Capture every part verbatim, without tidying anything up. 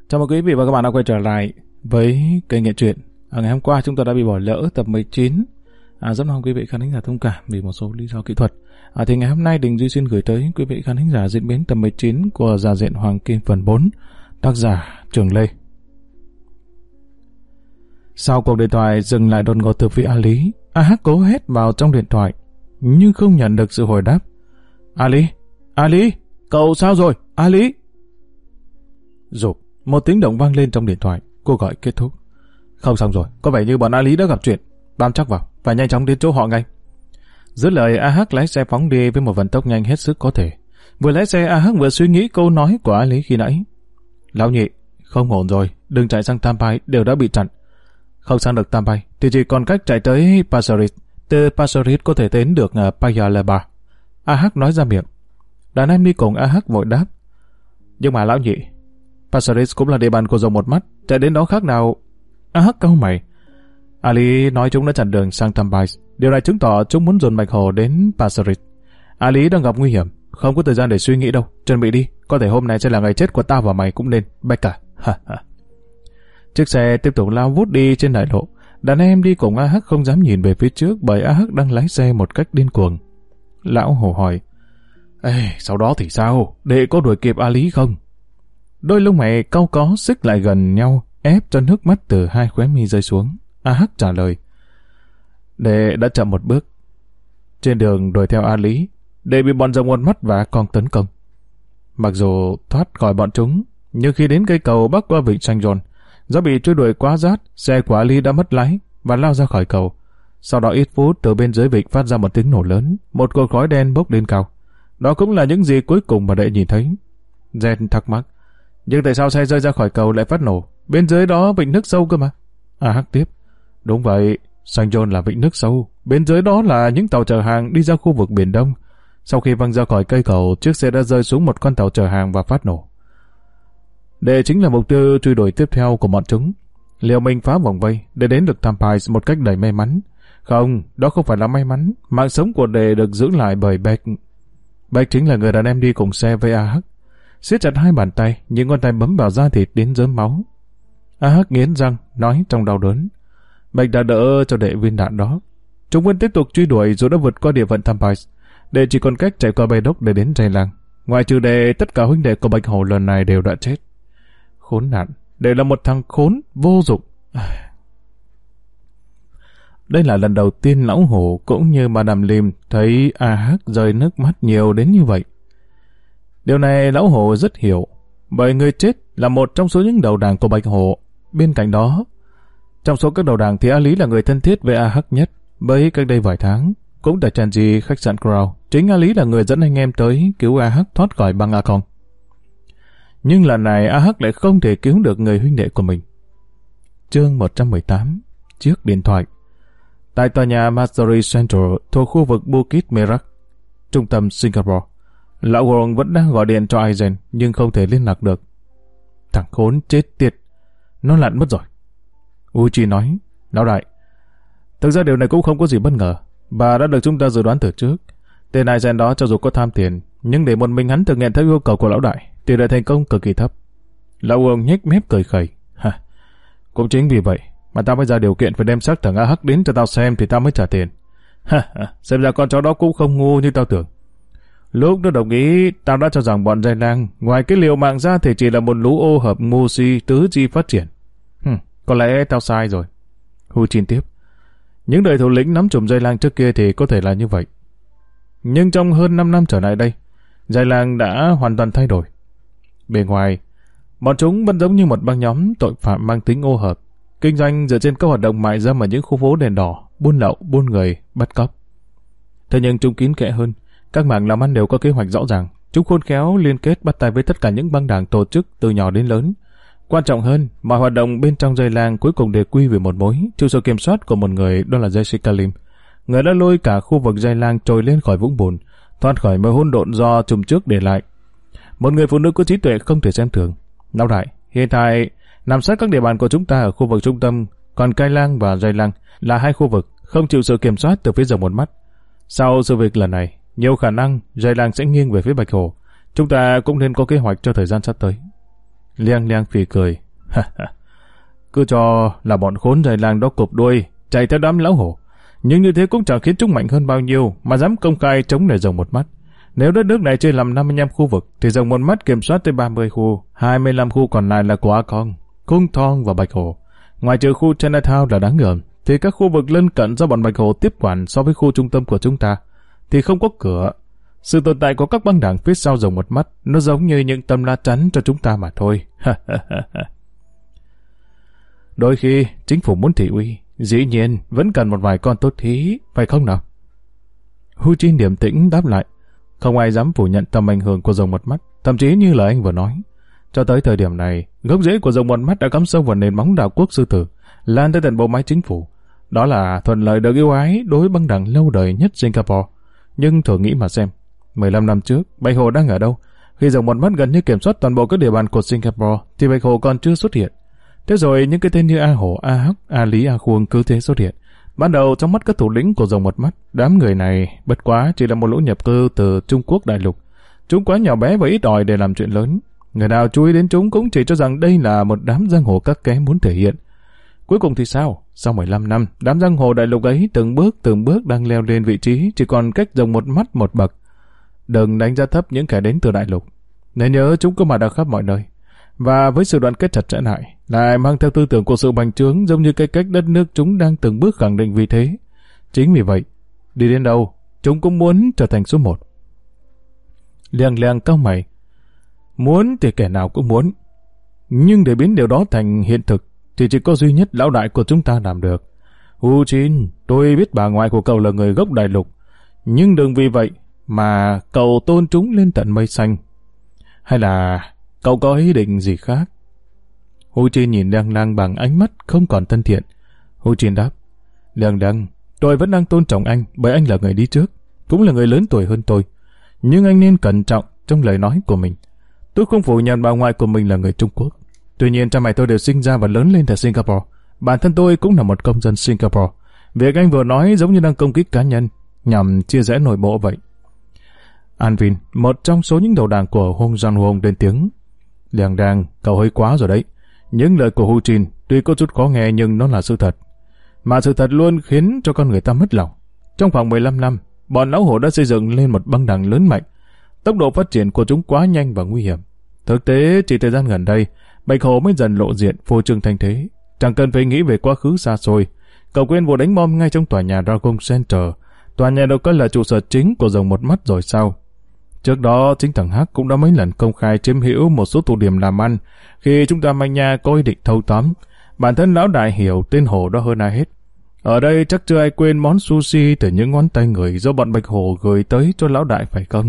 Chào mừng quý vị và các bạn đã quay trở lại với kênh Nghệ Truyện. À, ngày hôm qua chúng tôi đã bị bỏ lỡ tập mười chín. À, rất mong quý vị khán thính giả thông cảm vì một số lý do kỹ thuật. À, thì ngày hôm nay Đình Duy xin gửi tới quý vị khán thính giả diễn biến tập mười chín của Già Diện Hoàng Kim phần bốn, tác giả Trường Lê. Sau cuộc điện thoại dừng lại đột ngột từ phía A Lý, A Hắc cố hét vào trong điện thoại nhưng không nhận được sự hồi đáp. A Lý, A Lý, cậu sao rồi, A Lý? Rụp, một tiếng động vang lên trong điện thoại. Cô gọi kết thúc. Không xong rồi, có vẻ như bọn A Lý đã gặp chuyện. Bám chắc vào, phải nhanh chóng đến chỗ họ ngay. Dứt lời, A Hắc lái xe phóng đi với một vận tốc nhanh hết sức có thể. Vừa lái xe, A Hắc vừa suy nghĩ câu nói của A Lý khi nãy. Lão nhị, không ổn rồi, đừng chạy sang Tampai, đều đã bị chặn. Không sang được Tampai, thì chỉ còn cách chạy tới Passarit. Từ Passarit có thể đến được uh, Payalaba. A Hắc nói ra miệng. Đàn em đi cùng A Hắc vội đáp. Nhưng mà lão nhị, Passarit cũng là địa bàn của Rồng Một Mắt, chạy đến đó khác nào? A Hắc cau mày. A Lý nói chúng đã chặn đường sang Tampai. Điều này chứng tỏ chúng muốn dồn Bạch Hồ đến Passarit. A Lý đang gặp nguy hiểm, không có thời gian để suy nghĩ đâu. Chuẩn bị đi, có thể hôm nay sẽ là ngày chết của tao và mày cũng nên. Bạch cả. Chiếc xe tiếp tục lao vút đi trên đại lộ. Đàn em đi cùng A Hắc không dám nhìn về phía trước bởi A Hắc đang lái xe một cách điên cuồng. Lão Hồ hỏi. Ê, sau đó thì sao? Đệ có đuổi kịp A Lý không? Đôi lông mày cau có xích lại gần nhau, ép cho nước mắt từ hai khóe mi rơi xuống. A Hắc trả lời. Đệ đã chậm một bước. Trên đường đuổi theo A Lý, đệ bị bọn Rồng Một Mắt và con tấn công. Mặc dù thoát khỏi bọn chúng, nhưng khi đến cây cầu bắc qua vịnh Saint John, do bị truy đuổi quá rát, xe của A Lý đã mất lái và lao ra khỏi cầu. Sau đó ít phút, từ bên dưới vịnh phát ra một tiếng nổ lớn, một cột khói đen bốc lên cao. Đó cũng là những gì cuối cùng mà đệ nhìn thấy. Jen thắc mắc. Nhưng tại sao xe rơi ra khỏi cầu lại phát nổ? Bên dưới đó vịnh nước sâu cơ mà. A Hắc tiếp. Đúng vậy, Saint John là vịnh nước sâu. Bên dưới đó là những tàu chở hàng đi ra khu vực Biển Đông. Sau khi văng ra khỏi cây cầu, chiếc xe đã rơi xuống một con tàu chở hàng và phát nổ. Đệ chính là mục tiêu truy đuổi tiếp theo của bọn chúng. Liệu mình phá vòng vây để đến được Tampai một cách đầy may mắn? Không, đó không phải là may mắn. Mạng sống của đệ được giữ lại bởi Beck. Beck chính là người đàn em đi cùng xe với A Hắc. Siết chặt hai bàn tay, những ngón tay bấm vào da thịt đến rớm máu. A Hắc nghiến răng, nói trong đau đớn. Beck đã đỡ cho đệ viên đạn đó. Chúng vẫn tiếp tục truy đuổi dù đã vượt qua địa phận Tampai. Đệ chỉ còn cách chạy qua Bay Đốc để đến Tây Lang. Ngoài trừ đệ, tất cả huynh đệ của Bạch Hổ lần này đều đã chết. Khốn nạn, đệ là một thằng khốn, vô dụng. Đây là lần đầu tiên Lão Hổ cũng như Madame Lim thấy A Hắc rơi nước mắt nhiều đến như vậy. Điều này Lão Hổ rất hiểu, bởi người chết là một trong số những đầu đảng của Bạch Hổ. Bên cạnh đó, trong số các đầu đảng thì A Lý là người thân thiết với A Hắc nhất, bởi cách đây vài tháng, cũng tại Changi khách sạn Crown, chính A Lý là người dẫn anh em tới cứu A Hắc thoát khỏi băng A Kong. Nhưng lần này A Hắc lại không thể cứu được người huynh đệ của mình. Chương một trăm mười tám. Chiếc điện thoại. Tại tòa nhà Mastery Central thuộc khu vực Bukit Merak, trung tâm Singapore, Lão Gordon vẫn đang gọi điện cho Aizen nhưng không thể liên lạc được. Thằng khốn chết tiệt, nó lặn mất rồi. Uchi nói. Lão đại, thực ra điều này cũng không có gì bất ngờ, và đã được chúng ta dự đoán từ trước. Tên Aizen đó cho dù có tham tiền, nhưng để một mình hắn thực hiện theo yêu cầu của lão đại, tỷ lệ thành công cực kỳ thấp. Lão Gordon nhếch mép cười khẩy. Ha, cũng chính vì vậy mà tao mới ra điều kiện phải đem xác thằng A Hắc đến cho tao xem thì tao mới trả tiền. Ha, xem ra con chó đó cũng không ngu như tao tưởng. Lúc nó đồng ý, tao đã cho rằng bọn Giai Lang ngoài cái liều mạng ra thì chỉ là một lũ ô hợp ngu si tứ chi phát triển. Hừm, có lẽ tao sai rồi. Hu Chin tiếp. Những đời thủ lĩnh nắm chùm Giai Lang trước kia thì có thể là như vậy. Nhưng trong hơn năm năm trở lại đây, Giai Lang đã hoàn toàn thay đổi. Bề ngoài, bọn chúng vẫn giống như một băng nhóm tội phạm mang tính ô hợp, kinh doanh dựa trên các hoạt động mại dâm ở những khu phố đèn đỏ, buôn lậu, buôn người, bắt cóc. Thế nhưng chúng kín kẽ hơn, các mảng làm ăn đều có kế hoạch rõ ràng. Chúng khôn khéo liên kết bắt tay với tất cả những băng đảng tổ chức từ nhỏ đến lớn. Quan trọng hơn, mọi hoạt động bên trong Giai Lang cuối cùng đều quy về một mối, chịu sự kiểm soát của một người, đó là Jessica Lim. Người đã lôi cả khu vực Giai Lang trồi lên khỏi vũng bùn, thoát khỏi mớ hỗn độn do chùm trước để lại. Một người phụ nữ có trí tuệ không thể xem thường. Lão đại, hiện tại nằm sát các địa bàn của chúng ta ở khu vực trung tâm, còn Cai Lang và Giai Lang là hai khu vực không chịu sự kiểm soát từ phía Rồng Một Mắt. Sau sự việc lần này, nhiều khả năng Giai Lang sẽ nghiêng về phía Bạch Hổ. Chúng ta cũng nên có kế hoạch cho thời gian sắp tới. Liang Liang phì cười. Cứ cho là bọn khốn rầy làng đó cụp đuôi, chạy theo đám lão hổ. Nhưng như thế cũng chẳng khiến chúng mạnh hơn bao nhiêu mà dám công khai chống lại rồng một mắt. Nếu đất nước này chia làm năm mươi lăm khu vực, thì rồng một mắt kiểm soát tới ba mươi khu, hai mươi lăm khu còn lại là của A Kong, Kung Thong và Bạch Hổ. Ngoài trừ khu Chinatown là đáng ngờ, thì các khu vực lân cận do bọn Bạch Hổ tiếp quản so với khu trung tâm của chúng ta thì không có cửa. Sự tồn tại của các băng đảng phía sau rồng một mắt nó giống như những tấm lá chắn cho chúng ta mà thôi. Đôi khi chính phủ muốn thị uy, dĩ nhiên vẫn cần một vài con tốt thí, phải không nào? Hu Jin điềm tĩnh đáp lại. Không ai dám phủ nhận tầm ảnh hưởng của rồng một mắt, thậm chí như lời anh vừa nói. Cho tới thời điểm này, gốc rễ của rồng một mắt đã cắm sâu vào nền móng đạo quốc sư tử, lan tới tận bộ máy chính phủ. Đó là thuận lợi được yêu ái đối băng đảng lâu đời nhất Singapore. Nhưng thử nghĩ mà xem, mười lăm năm trước, Bạch Hổ đang ở đâu? Khi rồng một mắt gần như kiểm soát toàn bộ các địa bàn của Singapore, thì Bạch Hổ còn chưa xuất hiện. Thế rồi những cái tên như A Hổ, A Hắc, A Lý, A Khuông cứ thế xuất hiện. Ban đầu trong mắt các thủ lĩnh của rồng một mắt, đám người này bất quá chỉ là một lũ nhập cư từ Trung Quốc đại lục. Chúng quá nhỏ bé và ít ỏi để làm chuyện lớn. Người nào chú ý đến chúng cũng chỉ cho rằng đây là một đám giang hồ các ké muốn thể hiện. Cuối cùng thì sao? Sau mười lăm năm, đám giang hồ đại lục ấy từng bước từng bước đang leo lên vị trí, chỉ còn cách rồng một mắt một bậc. Đừng đánh giá thấp những kẻ đến từ đại lục. Nên nhớ chúng có mặt ở khắp mọi nơi. Và với sự đoàn kết chặt chẽ lại, lại mang theo tư tưởng của sự bành trướng giống như cái cách đất nước chúng đang từng bước khẳng định vị thế. Chính vì vậy, đi đến đâu, chúng cũng muốn trở thành số một. Liang Liang cau mày. Muốn thì kẻ nào cũng muốn. Nhưng để biến điều đó thành hiện thực, thì chỉ có duy nhất lão đại của chúng ta làm được. Hu Jin, tôi biết bà ngoại của cậu là người gốc đại lục. Nhưng đừng vì vậy mà cậu tôn chúng lên tận mây xanh. Hay là cậu có ý định gì khác? Hu Jin nhìn Liang Liang bằng ánh mắt không còn thân thiện. Hu Jin đáp, Liang Liang, tôi vẫn đang tôn trọng anh bởi anh là người đi trước, cũng là người lớn tuổi hơn tôi. Nhưng anh nên cẩn trọng trong lời nói của mình. Tôi không phủ nhận bà ngoại của mình là người Trung Quốc. Tuy nhiên cha mẹ tôi đều sinh ra và lớn lên tại Singapore. Bản thân tôi cũng là một công dân Singapore. Việc anh vừa nói giống như đang công kích cá nhân, nhằm chia rẽ nội bộ vậy. An Vin, một trong số những đầu đảng của Hong Jong Hong lên tiếng. Liang Liang, cậu hơi quá rồi đấy. Những lời của Hu Jin tuy có chút khó nghe nhưng nó là sự thật. Mà sự thật luôn khiến cho con người ta mất lòng. Trong vòng mười lăm năm, bọn lão hổ đã xây dựng lên một băng đảng lớn mạnh. Tốc độ phát triển của chúng quá nhanh và nguy hiểm. Thực tế, chỉ thời gian gần đây, Bạch Hổ mới dần lộ diện phô trương thanh thế. Chẳng cần phải nghĩ về quá khứ xa xôi. Cậu quên vụ đánh bom ngay trong tòa nhà Dragon Center. Tòa nhà được coi là trụ sở chính của rồng một mắt rồi sao? Trước đó, chính thằng Hắc cũng đã mấy lần công khai chiếm hữu một số tụ điểm làm ăn. Khi chúng ta manh nha có ý định thâu tóm, bản thân lão đại hiểu tên Hổ đó hơn ai hết. Ở đây chắc chưa ai quên món sushi từ những ngón tay người do bọn Bạch Hổ gửi tới cho lão đại phải không?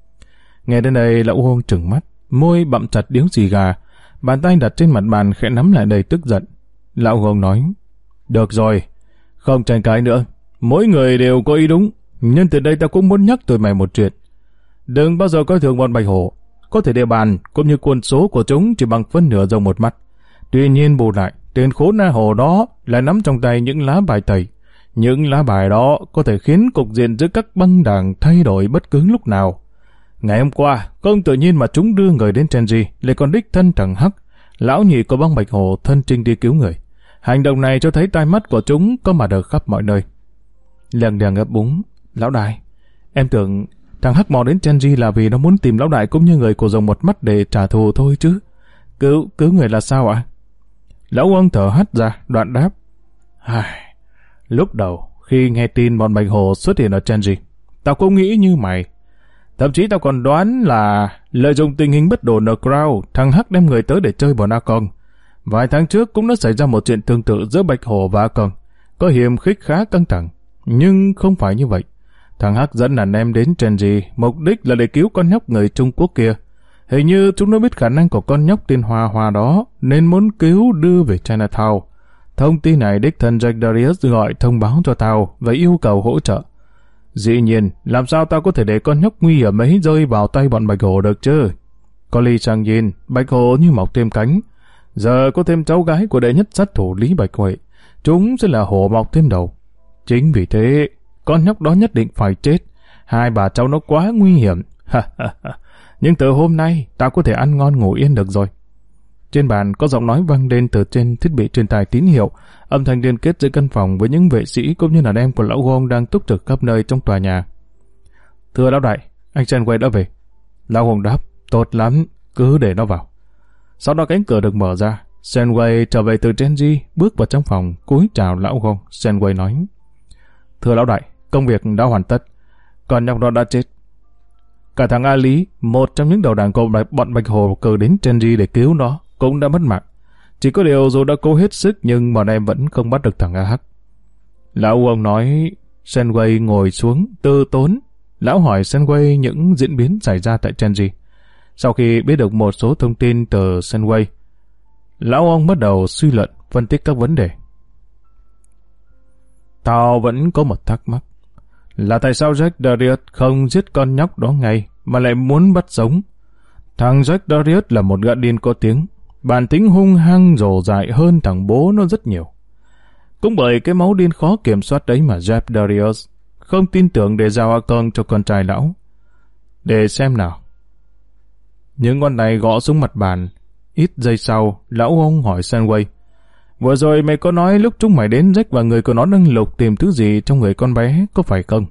Nghe đến đây, lão Huông trừng mắt, môi bặm chặt điếu xì gà, bàn tay đặt trên mặt bàn khẽ nắm lại đầy tức giận. Lão Huông nói, được rồi, không tranh cãi nữa, mỗi người đều có ý đúng, nhưng từ đây ta cũng muốn nhắc tụi mày một chuyện. Đừng bao giờ coi thường bọn Bạch Hổ, có thể địa bàn cũng như quân số của chúng chỉ bằng phân nửa rồng một mắt. Tuy nhiên bù lại, tên khốn Na Hổ đó lại nắm trong tay những lá bài tẩy. Những lá bài đó có thể khiến cục diện giữa các băng đảng thay đổi bất cứ lúc nào. Ngày hôm qua, không tự nhiên mà chúng đưa người đến Chenji, lại còn đích thân thằng Hắc, lão nhị của băng Bạch Hổ thân trinh đi cứu người. Hành động này cho thấy tai mắt của chúng có mặt ở khắp mọi nơi. Liang Liang ấp úng, lão đại, em tưởng thằng Hắc mò đến Chenji là vì nó muốn tìm lão đại cũng như người của rồng một mắt để trả thù thôi chứ. Cứu, cứu người là sao ạ? Lão ông thở hắt ra, đoạn đáp. Ai... Lúc đầu, khi nghe tin bọn Bạch Hổ xuất hiện ở Chenji, tao cũng nghĩ như mày. Thậm chí tao còn đoán là lợi dụng tình hình bất ổn ở Crown, thằng Hắc đem người tới để chơi bọn A Kong. Vài tháng trước cũng đã xảy ra một chuyện tương tự giữa Bạch Hổ và A Kong, có hiềm khích khá căng thẳng. Nhưng không phải như vậy. Thằng Hắc dẫn đàn em đến Chenji, mục đích là để cứu con nhóc người Trung Quốc kia. Hình như chúng nó biết khả năng của con nhóc tên Hoa Hoa đó, nên muốn cứu đưa về Chinatown. Thông tin này đích thân Jack Darius gọi thông báo cho tao và yêu cầu hỗ trợ. Dĩ nhiên, làm sao tao có thể để con nhóc nguy hiểm ấy rơi vào tay bọn Bạch Hổ được chứ? Có Lee Sang Yin, Bạch Hổ như mọc thêm cánh. Giờ có thêm cháu gái của đệ nhất sát thủ Lý Bạch Huệ, chúng sẽ là hổ mọc thêm đầu. Chính vì thế, con nhóc đó nhất định phải chết. Hai bà cháu nó quá nguy hiểm. Nhưng từ hôm nay, tao có thể ăn ngon ngủ yên được rồi. Trên bàn có giọng nói vang lên từ trên thiết bị truyền tải tín hiệu, âm thanh liên kết giữa căn phòng với những vệ sĩ cũng như đàn em của lão Wong đang túc trực khắp nơi trong tòa nhà. Thưa lão đại, anh Shenway đã về. Lão Wong đáp, tốt lắm, cứ để nó vào. Sau đó cánh cửa được mở ra, Shenway trở về từ Genji, bước vào trong phòng, cúi chào lão Wong. Shenway nói, thưa lão đại, công việc đã hoàn tất, còn nhóc đó đã chết. Cả thằng A Lý, một trong những đầu đảng của bọn Bạch Hồ cử đến Genji để cứu nó, cũng đã mất mạng. Chỉ có điều dù đã cố hết sức nhưng bọn em vẫn không bắt được thằng A Hắc. Lão Wong nói. Shenway ngồi xuống, tư tốn. Lão hỏi Shenway những diễn biến xảy ra tại Genji. Sau khi biết được một số thông tin từ Shenway, lão Wong bắt đầu suy luận, phân tích các vấn đề. Tao vẫn có một thắc mắc, là tại sao Jack Darius không giết con nhóc đó ngay, mà lại muốn bắt sống? Thằng Jack Darius là một gã điên có tiếng, bản tính hung hăng rồ dại hơn thằng bố nó rất nhiều. Cũng bởi cái máu điên khó kiểm soát đấy mà Jack Darius không tin tưởng để giao con cho con trai lão. Để xem nào. Những ngón tay gõ xuống mặt bàn. Ít giây sau, lão ông hỏi Shenway, vừa rồi mày có nói lúc chúng mày đến Jack và người của nó đang lục tìm thứ gì trong người con bé, có phải không?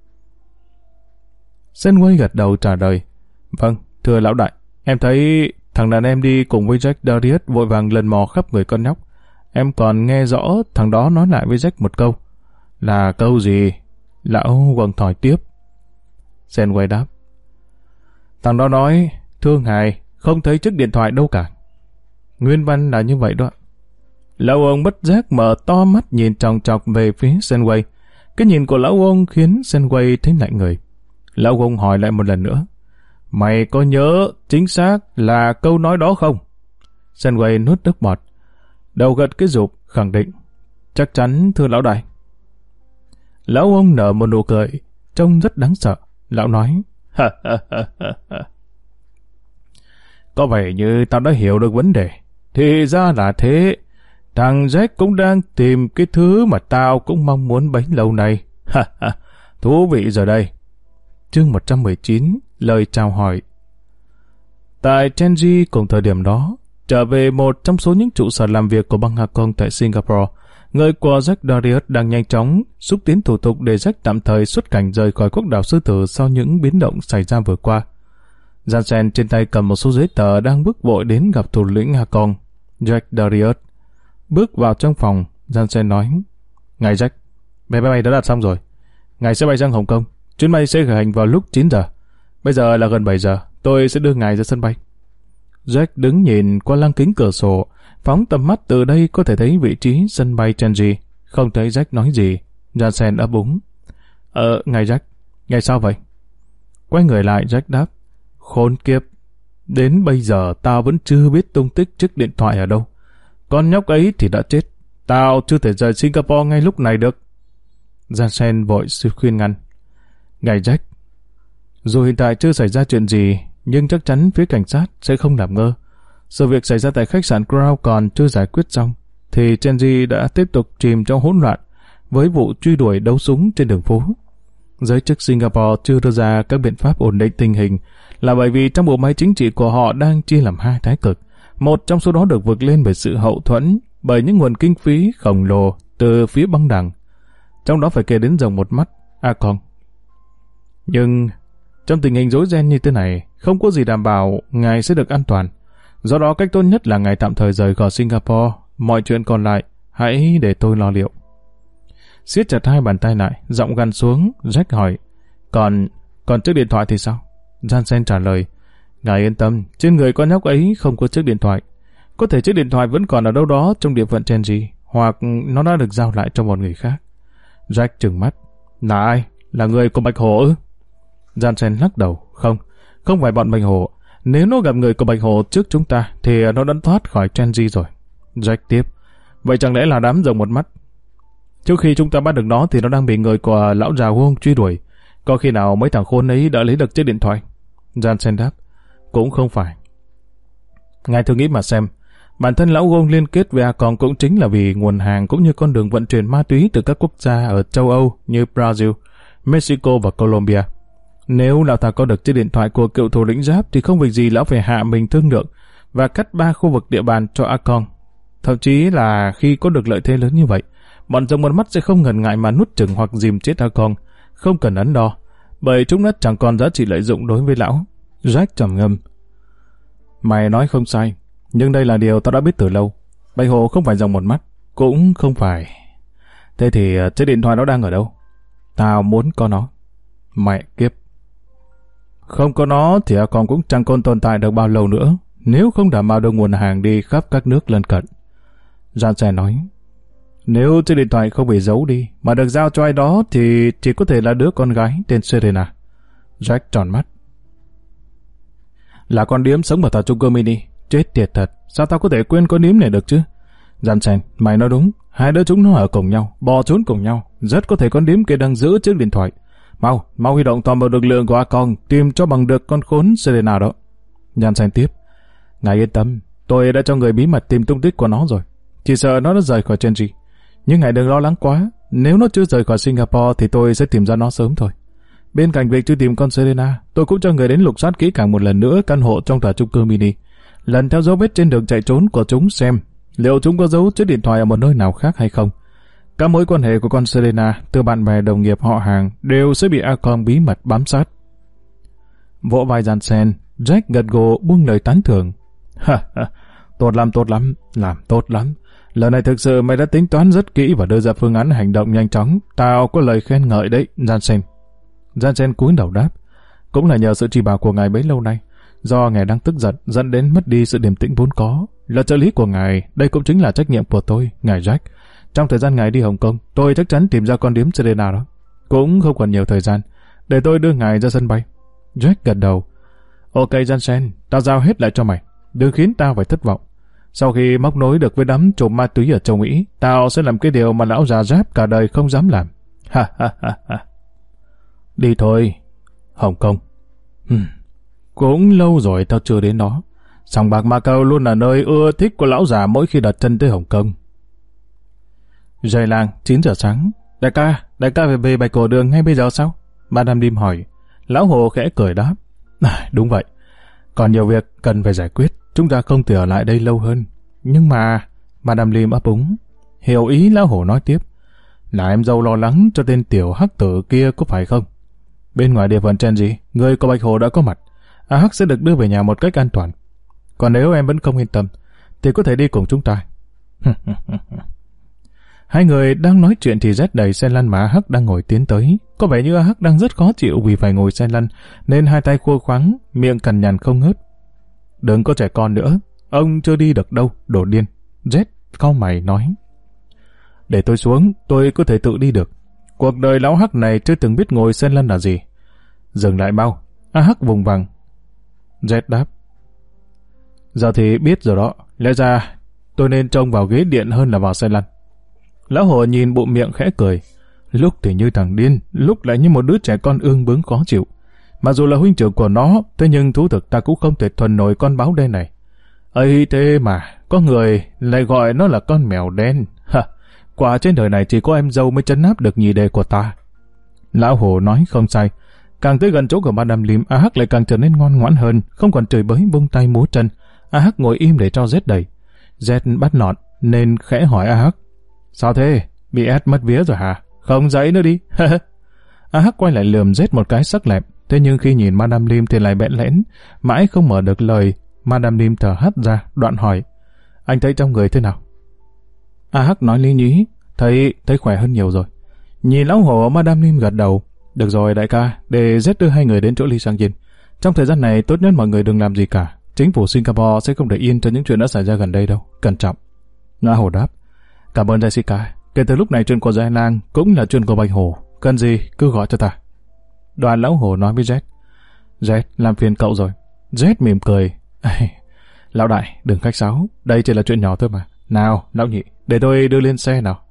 Shenway gật đầu trả lời, vâng, thưa lão đại, em thấy thằng đàn em đi cùng với Jack Darius vội vàng lần mò khắp người con nhóc. Em còn nghe rõ thằng đó nói lại với Jack một câu. Là câu gì? Lão Wong hỏi tiếp. Shenway đáp, thằng đó nói, thưa ngài, không thấy chiếc điện thoại đâu cả. Nguyên văn là như vậy đó. Lão ông bất giác mở to mắt nhìn chòng chọc về phía Shenway. Cái nhìn của lão ông khiến Shenway thấy lạnh người. Lão ông hỏi lại một lần nữa, mày có nhớ chính xác là câu nói đó không? Shenway nuốt nước bọt, đầu gật cái rụp, khẳng định, chắc chắn thưa lão đại. Lão ông nở một nụ cười, trông rất đáng sợ. Lão nói, ha ha ha ha. Có vẻ như tao đã hiểu được vấn đề. Thì ra là thế. Thằng Jack cũng đang tìm cái thứ mà tao cũng mong muốn bấy lâu nay. Ha ha, thú vị rồi đây. Chương một trăm mười chín, lời chào hỏi. Tại Genji cùng thời điểm đó, trở về một trong số những trụ sở làm việc của băng Hà Công tại Singapore, người của Jack Darius đang nhanh chóng xúc tiến thủ tục để Jack tạm thời xuất cảnh rời khỏi quốc đảo Sư Tử sau những biến động xảy ra vừa qua. Jansen trên tay cầm một số giấy tờ đang bước vội đến gặp thủ lĩnh Hà Công. Jack Darius bước vào trong phòng. Jansen nói, ngài Jack, vé máy bay đã đặt xong rồi. Ngài sẽ bay sang Hồng Kông. Chuyến bay sẽ khởi hành vào lúc chín giờ. Bây giờ là gần bảy giờ. Tôi sẽ đưa ngài ra sân bay. Jack đứng nhìn qua lăng kính cửa sổ, phóng tầm mắt từ đây có thể thấy vị trí sân bay Genji. Không thấy Jack nói gì. Jansen ấp úng. Ờ, ngài Jack, ngài sao vậy? Quay người lại, Jack đáp, khốn kiếp, đến bây giờ tao vẫn chưa biết tung tích chiếc điện thoại ở đâu. Con nhóc ấy thì đã chết. Tao chưa thể rời Singapore ngay lúc này được. Jansen vội khuyên ngăn. Ngài Jack, dù hiện tại chưa xảy ra chuyện gì, nhưng chắc chắn phía cảnh sát sẽ không làm ngơ. Sự việc xảy ra tại khách sạn Crown còn chưa giải quyết xong, thì Genji đã tiếp tục chìm trong hỗn loạn với vụ truy đuổi đấu súng trên đường phố. Giới chức Singapore chưa đưa ra các biện pháp ổn định tình hình là bởi vì trong bộ máy chính trị của họ đang chia làm hai thái cực. Một trong số đó được vượt lên bởi sự hậu thuẫn bởi những nguồn kinh phí khổng lồ từ phía băng đảng. Trong đó phải kể đến rồng một mắt, A Kong. Nhưng trong tình hình rối ren như thế này, không có gì đảm bảo ngài sẽ được an toàn. Do đó cách tốt nhất là ngài tạm thời rời khỏi Singapore. Mọi chuyện còn lại, hãy để tôi lo liệu. Siết chặt hai bàn tay lại, giọng gằn xuống, Jack hỏi, Còn, còn chiếc điện thoại thì sao? Jansen trả lời, ngài yên tâm, trên người con nhóc ấy không có chiếc điện thoại. Có thể chiếc điện thoại vẫn còn ở đâu đó trong địa phận Genji, hoặc nó đã được giao lại cho một người khác. Jack trừng mắt, là ai? Là người của Bạch Hổ ư? Jansen lắc đầu, không, không phải bọn Bạch Hổ. Nếu nó gặp người của Bạch Hổ trước chúng ta, thì nó đã thoát khỏi Genji rồi. Jack tiếp, vậy chẳng lẽ là đám rồng một mắt? Trước khi chúng ta bắt được nó thì nó đang bị người của lão già Wong truy đuổi. Có khi nào mấy thằng khôn ấy đã lấy được chiếc điện thoại? Jansen đáp, cũng không phải. Ngài thử nghĩ mà xem, bản thân lão Wong liên kết với A Kong cũng chính là vì nguồn hàng cũng như con đường vận chuyển ma túy từ các quốc gia ở châu Âu như Brazil, Mexico và Colombia. Nếu lão ta có được chiếc điện thoại của cựu thủ lĩnh Giáp thì không việc gì lão phải hạ mình thương lượng, và cắt ba khu vực địa bàn cho Akon. Thậm chí là khi có được lợi thế lớn như vậy, bọn rồng một mắt sẽ không ngần ngại mà nuốt chửng hoặc dìm chết Akon, không cần ấn đo, bởi chúng đã chẳng còn giá trị lợi dụng đối với lão. Jack trầm ngâm. Mày nói không sai, nhưng đây là điều tao đã biết từ lâu. Bạch Hồ không phải rồng một mắt, cũng không phải. Thế thì chiếc điện thoại nó đang ở đâu? Tao muốn có nó. Mẹ kiếp. Không có nó thì Akon cũng chẳng còn tồn tại được bao lâu nữa, nếu không đảm bảo được nguồn hàng đi khắp các nước lân cận. Jansen nói, nếu chiếc điện thoại không bị giấu đi mà được giao cho ai đó thì chỉ có thể là đứa con gái tên Serena. Jack tròn mắt. Là con điếm sống ở tòa chung cư mini. Chết tiệt thật, sao tao có thể quên con điếm này được chứ? Jansen, mày nói đúng, hai đứa chúng nó ở cùng nhau, bò trốn cùng nhau, rất có thể con điếm kia đang giữ chiếc điện thoại. Mau, mau huy động toàn bộ lực lượng của Akon tìm cho bằng được con khốn Serena đó. Jansen tiếp. Ngài yên tâm, tôi đã cho người bí mật tìm tung tích của nó rồi. Chỉ sợ nó đã rời khỏi Genji. Nhưng ngài đừng lo lắng quá, nếu nó chưa rời khỏi Singapore thì tôi sẽ tìm ra nó sớm thôi. Bên cạnh việc truy tìm con Serena, tôi cũng cho người đến lục soát kỹ càng một lần nữa căn hộ trong tòa chung cư mini, lần theo dấu vết trên đường chạy trốn của chúng xem liệu chúng có giấu chiếc điện thoại ở một nơi nào khác hay không. Các mối quan hệ của con Serena, từ bạn bè, đồng nghiệp, họ hàng đều sẽ bị Akon bí mật bám sát. Vỗ vai Jansen, Jack gật gù buông lời tán thưởng. Ha ha, tốt lắm, tốt lắm, làm tốt lắm. Lần này thực sự mày đã tính toán rất kỹ và đưa ra phương án hành động nhanh chóng. Tao có lời khen ngợi đấy, Jansen. Jansen cúi đầu đáp. Cũng là nhờ sự chỉ bảo của ngài bấy lâu nay. Do ngài đang tức giận, dẫn đến mất đi sự điềm tĩnh vốn có. Là trợ lý của ngài, đây cũng chính là trách nhiệm của tôi, ngài Jack. Trong thời gian ngài đi Hồng Kông, tôi chắc chắn tìm ra con điếm Serena đó. Cũng không còn nhiều thời gian, để tôi đưa ngài ra sân bay. Jack gật đầu. Ok Jansen, tao giao hết lại cho mày. Đừng khiến tao phải thất vọng. Sau khi móc nối được với đám trộm ma túy ở châu Mỹ, tao sẽ làm cái điều mà lão già Giáp cả đời không dám làm. Ha ha ha ha. Đi thôi. Hồng Kông. Hmm. Cũng lâu rồi tao chưa đến đó. Sòng bạc Macau luôn là nơi ưa thích của lão già mỗi khi đặt chân tới Hồng Kông. Rời làng, chín giờ sáng. Đại ca, đại ca về về Bạch Cổ Đường ngay bây giờ sao? Madame Lim hỏi. Lão Hồ khẽ cười đáp. À, đúng vậy. Còn nhiều việc cần phải giải quyết. Chúng ta không thể ở lại đây lâu hơn. Nhưng mà... Madame Lim ấp úng. Hiểu ý Lão Hổ nói tiếp. Là em dâu lo lắng cho tên tiểu hắc tử kia có phải không? Bên ngoài địa phận Genji, người của Bạch Hổ đã có mặt. A Hắc sẽ được đưa về nhà một cách an toàn. Còn nếu em vẫn không yên tâm, thì có thể đi cùng chúng ta. Hai người đang nói chuyện thì rét đầy xe lăn mà A Hắc đang ngồi tiến tới. Có vẻ như A Hắc đang rất khó chịu vì phải ngồi xe lăn, nên hai tay khua khoắng, miệng cằn nhằn không ngớt. Đừng có trẻ con nữa, ông chưa đi được đâu, đồ điên. Jet cau mày nói. Để tôi xuống, tôi có thể tự đi được. Cuộc đời lão Hắc này chưa từng biết ngồi xe lăn là gì. Dừng lại mau. A Hắc vùng vằng. Jet đáp. Giờ thì biết rồi đó, lẽ ra tôi nên trông vào ghế điện hơn là vào xe lăn. Lão Hồ nhìn bụng miệng khẽ cười. Lúc thì như thằng điên, lúc lại như một đứa trẻ con ương bướng khó chịu. Mặc dù là huynh trưởng của nó, thế nhưng thú thực ta cũng không thể thuần nổi con báo đen này. Ấy thế mà, có người lại gọi nó là con mèo đen. Ha, quả trên đời này chỉ có em dâu mới trấn áp được nhị đệ của ta. Lão Hồ nói không sai. Càng tới gần chỗ của Madame Lim, A Hắc lại càng trở nên ngoan ngoãn hơn, không còn chửi bới vung tay múa chân. A Hắc ngồi im để cho Z đẩy. Z bắt nọt nên khẽ hỏi A Hắc. Sao thế? Bị ép mất vía rồi hả? Không dậy nữa đi. A Hắc quay lại lườm Z một cái sắc lẹm. Thế nhưng khi nhìn Madame Lim thì lại bẽn lẽn, mãi không mở được lời. Madame Lim thở hắt ra, đoạn hỏi. Anh thấy trong người thế nào? A Hắc nói lý nhí. Thấy, thấy khỏe hơn nhiều rồi. Nhìn lão hổ, Madame Lim gật đầu. Được rồi đại ca, để Z đưa hai người đến chỗ Lee Sang Jin. Trong thời gian này tốt nhất mọi người đừng làm gì cả. Chính phủ Singapore sẽ không để yên cho những chuyện đã xảy ra gần đây đâu. Cẩn trọng. Ngã Hồ đáp. Cảm ơn Jessica. Kể từ lúc này chuyện của Giai Lang cũng là chuyện của Bạch Hổ. Cần gì cứ gọi cho ta. Đoàn lão Hổ nói với Z. Z làm phiền cậu rồi. Z mỉm cười. Lão đại đừng khách sáo. Đây chỉ là chuyện nhỏ thôi mà. Nào lão nhị, để tôi đưa lên xe nào.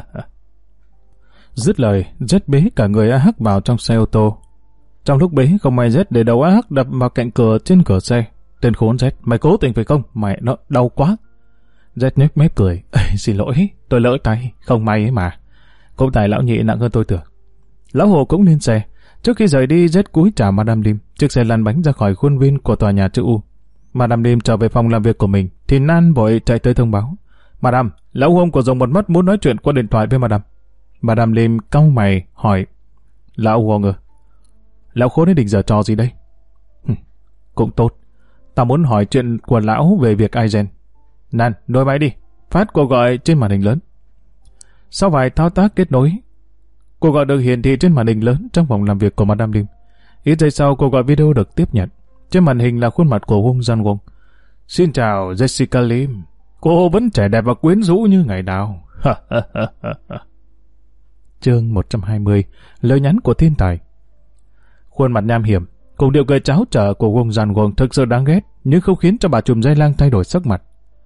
Dứt lời, Z bế cả người A Hắc vào trong xe ô tô. Trong lúc bế không may Z để đầu A Hắc đập vào cạnh cửa trên cửa xe. Tên khốn Z, mày cố tình phải không? Mày nó đau quá. Z nhếch mép cười. Xin lỗi, tôi lỡ tay, không may ấy mà. Cũng tại lão nhị nặng hơn tôi tưởng. Lão Hồ cũng lên xe. Trước khi rời đi, Z cúi chào Madame Lim. Chiếc xe lăn bánh ra khỏi khuôn viên của tòa nhà chữ U. Madame Lim trở về phòng làm việc của mình, thì Nan vội chạy tới thông báo. Madame, lão Huông của Rồng Một Mắt muốn nói chuyện qua điện thoại với Madame. Madame Lim cau mày hỏi. Lão Huông ư? Lão Khốn ấy định giở trò gì đây? Cũng tốt. Ta muốn hỏi chuyện của lão về việc Aizen. Nan, nối máy đi. Phát cuộc gọi trên màn hình lớn. Sau vài thao tác kết nối, cuộc gọi được hiển thị trên màn hình lớn trong phòng làm việc của Madame Lim. Ít giây sau, cuộc gọi video được tiếp nhận. Trên màn hình là khuôn mặt của Wong Jan Wong. Xin chào Jessica Lim. Cô vẫn trẻ đẹp và quyến rũ như ngày nào. Chương một trăm hai mươi. Lời nhắn của thiên tài. Khuôn mặt nham hiểm cùng điệu cười tráo trở của Wong Jan Wong thực sự đáng ghét, nhưng không khiến cho bà trùm dây lang thay đổi sắc mặt.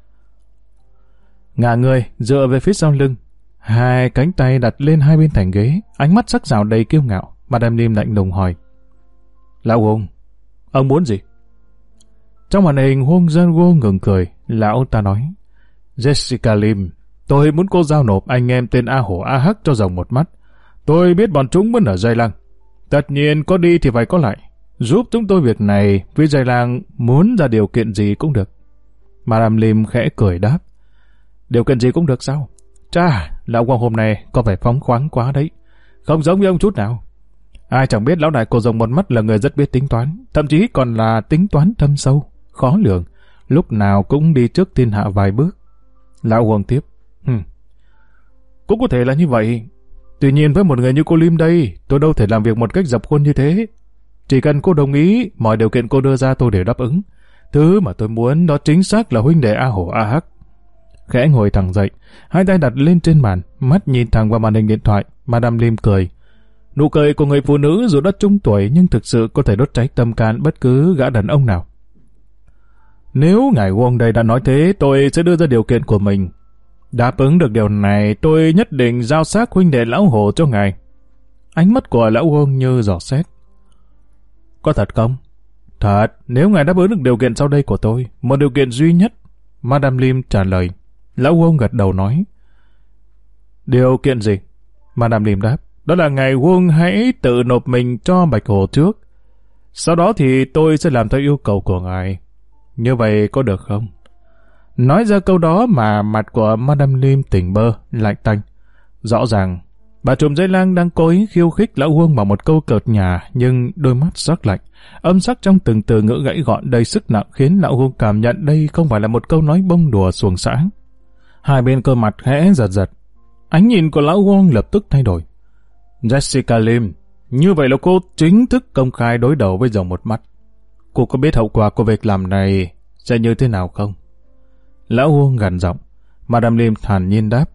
Ngả người dựa về phía sau lưng, hai cánh tay đặt lên hai bên thành ghế, ánh mắt sắc sảo đầy kiêu ngạo. Madame Lim lạnh lùng hỏi. Lão Wong, ông muốn gì? Trong màn hình, Wong Jan Wong ngừng cười. Lão ta nói. Jessica Lim, tôi muốn cô giao nộp anh em tên A Hổ A Hắc cho Rồng Một Mắt. Tôi biết bọn chúng vẫn ở dây lăng. Tất nhiên có đi thì phải có lại. Giúp chúng tôi việc này, vì dây lăng muốn ra điều kiện gì cũng được. Madame Lim khẽ cười đáp. Điều kiện gì cũng được sao? Chà, lão Wong hôm nay có vẻ phóng khoáng quá đấy. Không giống với ông chút nào. Ai chẳng biết lão đại của Rồng Một Mắt là người rất biết tính toán, thậm chí còn là tính toán thâm sâu, khó lường, lúc nào cũng đi trước thiên hạ vài bước. Lão Wong tiếp. Hừm. Cũng có thể là như vậy. Tuy nhiên với một người như cô Lim đây, tôi đâu thể làm việc một cách dập khuôn như thế. Chỉ cần cô đồng ý, mọi điều kiện cô đưa ra tôi đều đáp ứng. Thứ mà tôi muốn đó chính xác là huynh đệ A Hổ A Hắc. Khẽ ngồi thẳng dậy, hai tay đặt lên trên bàn, mắt nhìn thẳng vào màn hình điện thoại. Madame Lim cười. Nụ cười của người phụ nữ dù đã trung tuổi nhưng thực sự có thể đốt cháy tâm can bất cứ gã đàn ông nào. Nếu ngài Wong đây đã nói thế, tôi sẽ đưa ra điều kiện của mình. Đáp ứng được điều này, tôi nhất định giao xác huynh đệ lão Hổ cho ngài. Ánh mắt của lão Wong như giỏ sét. Có thật không? Thật, nếu ngài đáp ứng được điều kiện sau đây của tôi, một điều kiện duy nhất. Madame Lim trả lời. Lão Wong gật đầu nói. Điều kiện gì? Madame Lim đáp. Đó là ngài Wong hãy tự nộp mình cho Bạch Hổ trước. Sau đó thì tôi sẽ làm theo yêu cầu của ngài. Như vậy có được không? Nói ra câu đó mà mặt của Madame Lim tỉnh bơ, lạnh tanh. Rõ ràng, bà trùm dây lang đang cố ý khiêu khích lão Wong bằng một câu cợt nhả, nhưng đôi mắt sắc lạnh, âm sắc trong từng từ ngữ gãy gọn đầy sức nặng khiến lão Wong cảm nhận đây không phải là một câu nói bông đùa xuồng xã. Hai bên cơ mặt khẽ giật giật. Ánh nhìn của lão Wong lập tức thay đổi. Jessica Lim, như vậy là cô chính thức công khai đối đầu với Rồng Một Mắt. Cô có biết hậu quả của việc làm này sẽ như thế nào không? Lão Wong gằn giọng. Madame Lim thản nhiên đáp.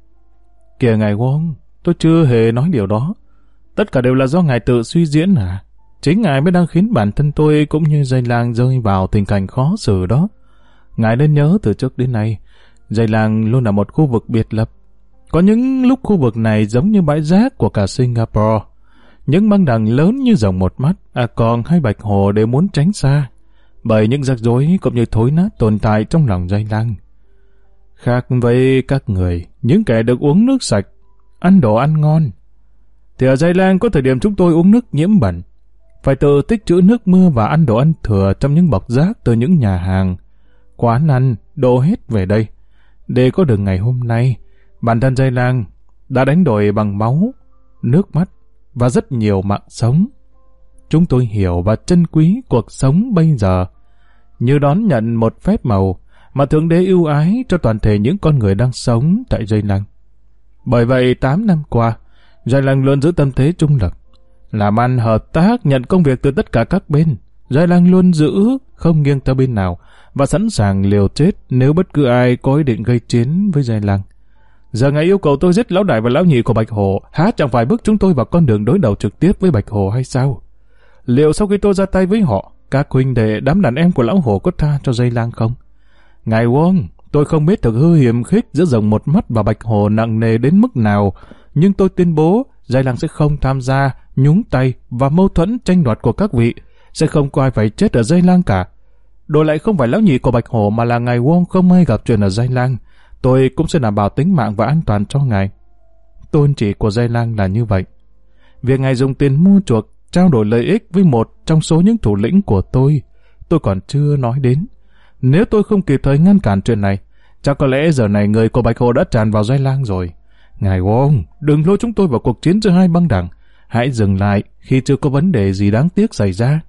Kìa ngài Wong, tôi chưa hề nói điều đó. Tất cả đều là do ngài tự suy diễn à? Chính ngài mới đang khiến bản thân tôi cũng như dây lang rơi vào tình cảnh khó xử đó. Ngài nên nhớ từ trước đến nay, dây lang luôn là một khu vực biệt lập. Có những lúc khu vực này giống như bãi rác của cả Singapore. Những băng đằng lớn như Rồng Một Mắt, A Con hay Bạch Hổ đều muốn tránh xa, bởi những rắc rối cũng như thối nát tồn tại trong lòng dây lang. Khác với các người, những kẻ được uống nước sạch, ăn đồ ăn ngon, thì ở dây lang có thời điểm chúng tôi uống nước nhiễm bẩn, phải tự tích trữ nước mưa và ăn đồ ăn thừa trong những bọc rác từ những nhà hàng, quán ăn, đổ hết về đây. Để có được ngày hôm nay, bản thân dây lang đã đánh đổi bằng máu, nước mắt và rất nhiều mạng sống. Chúng tôi hiểu và trân quý cuộc sống bây giờ, như đón nhận một phép màu mà Thượng Đế ưu ái cho toàn thể những con người đang sống tại dây lăng. Bởi vậy, tám năm qua, dây lăng luôn giữ tâm thế trung lập, làm ăn hợp tác, nhận công việc từ tất cả các bên. Dây lăng luôn giữ không nghiêng theo bên nào và sẵn sàng liều chết nếu bất cứ ai có ý định gây chiến với dây lăng. Giờ ngài yêu cầu tôi giết lão đại và lão nhị của Bạch Hổ, há chẳng phải bước chúng tôi vào con đường đối đầu trực tiếp với Bạch Hổ hay sao? Liệu sau khi tôi ra tay với họ, các huynh đệ đám đàn em của lão Hổ có tha cho dây lang không? Ngài Wong, tôi không biết thực hư hiểm khích giữa Rồng Một Mắt và Bạch Hổ nặng nề đến mức nào, nhưng tôi tuyên bố dây lang sẽ không tham gia, nhúng tay và mâu thuẫn tranh đoạt của các vị, sẽ không có ai phải chết ở dây lang cả. Đổi lại không phải lão nhị của Bạch Hổ mà là ngài Wong không ai gặp chuyện ở dây lang, tôi cũng sẽ đảm bảo tính mạng và an toàn cho ngài. Tôn chỉ của dây lang là như vậy. Việc ngài dùng tiền mua chuộc, trao đổi lợi ích với một trong số những thủ lĩnh của tôi, tôi còn chưa nói đến. Nếu tôi không kịp thời ngăn cản chuyện này, chắc có lẽ giờ này người của Bạch Hồ đã tràn vào Giai Lang rồi. Ngài Wong, đừng lôi chúng tôi vào cuộc chiến giữa hai băng đảng. Hãy dừng lại khi chưa có vấn đề gì đáng tiếc xảy ra.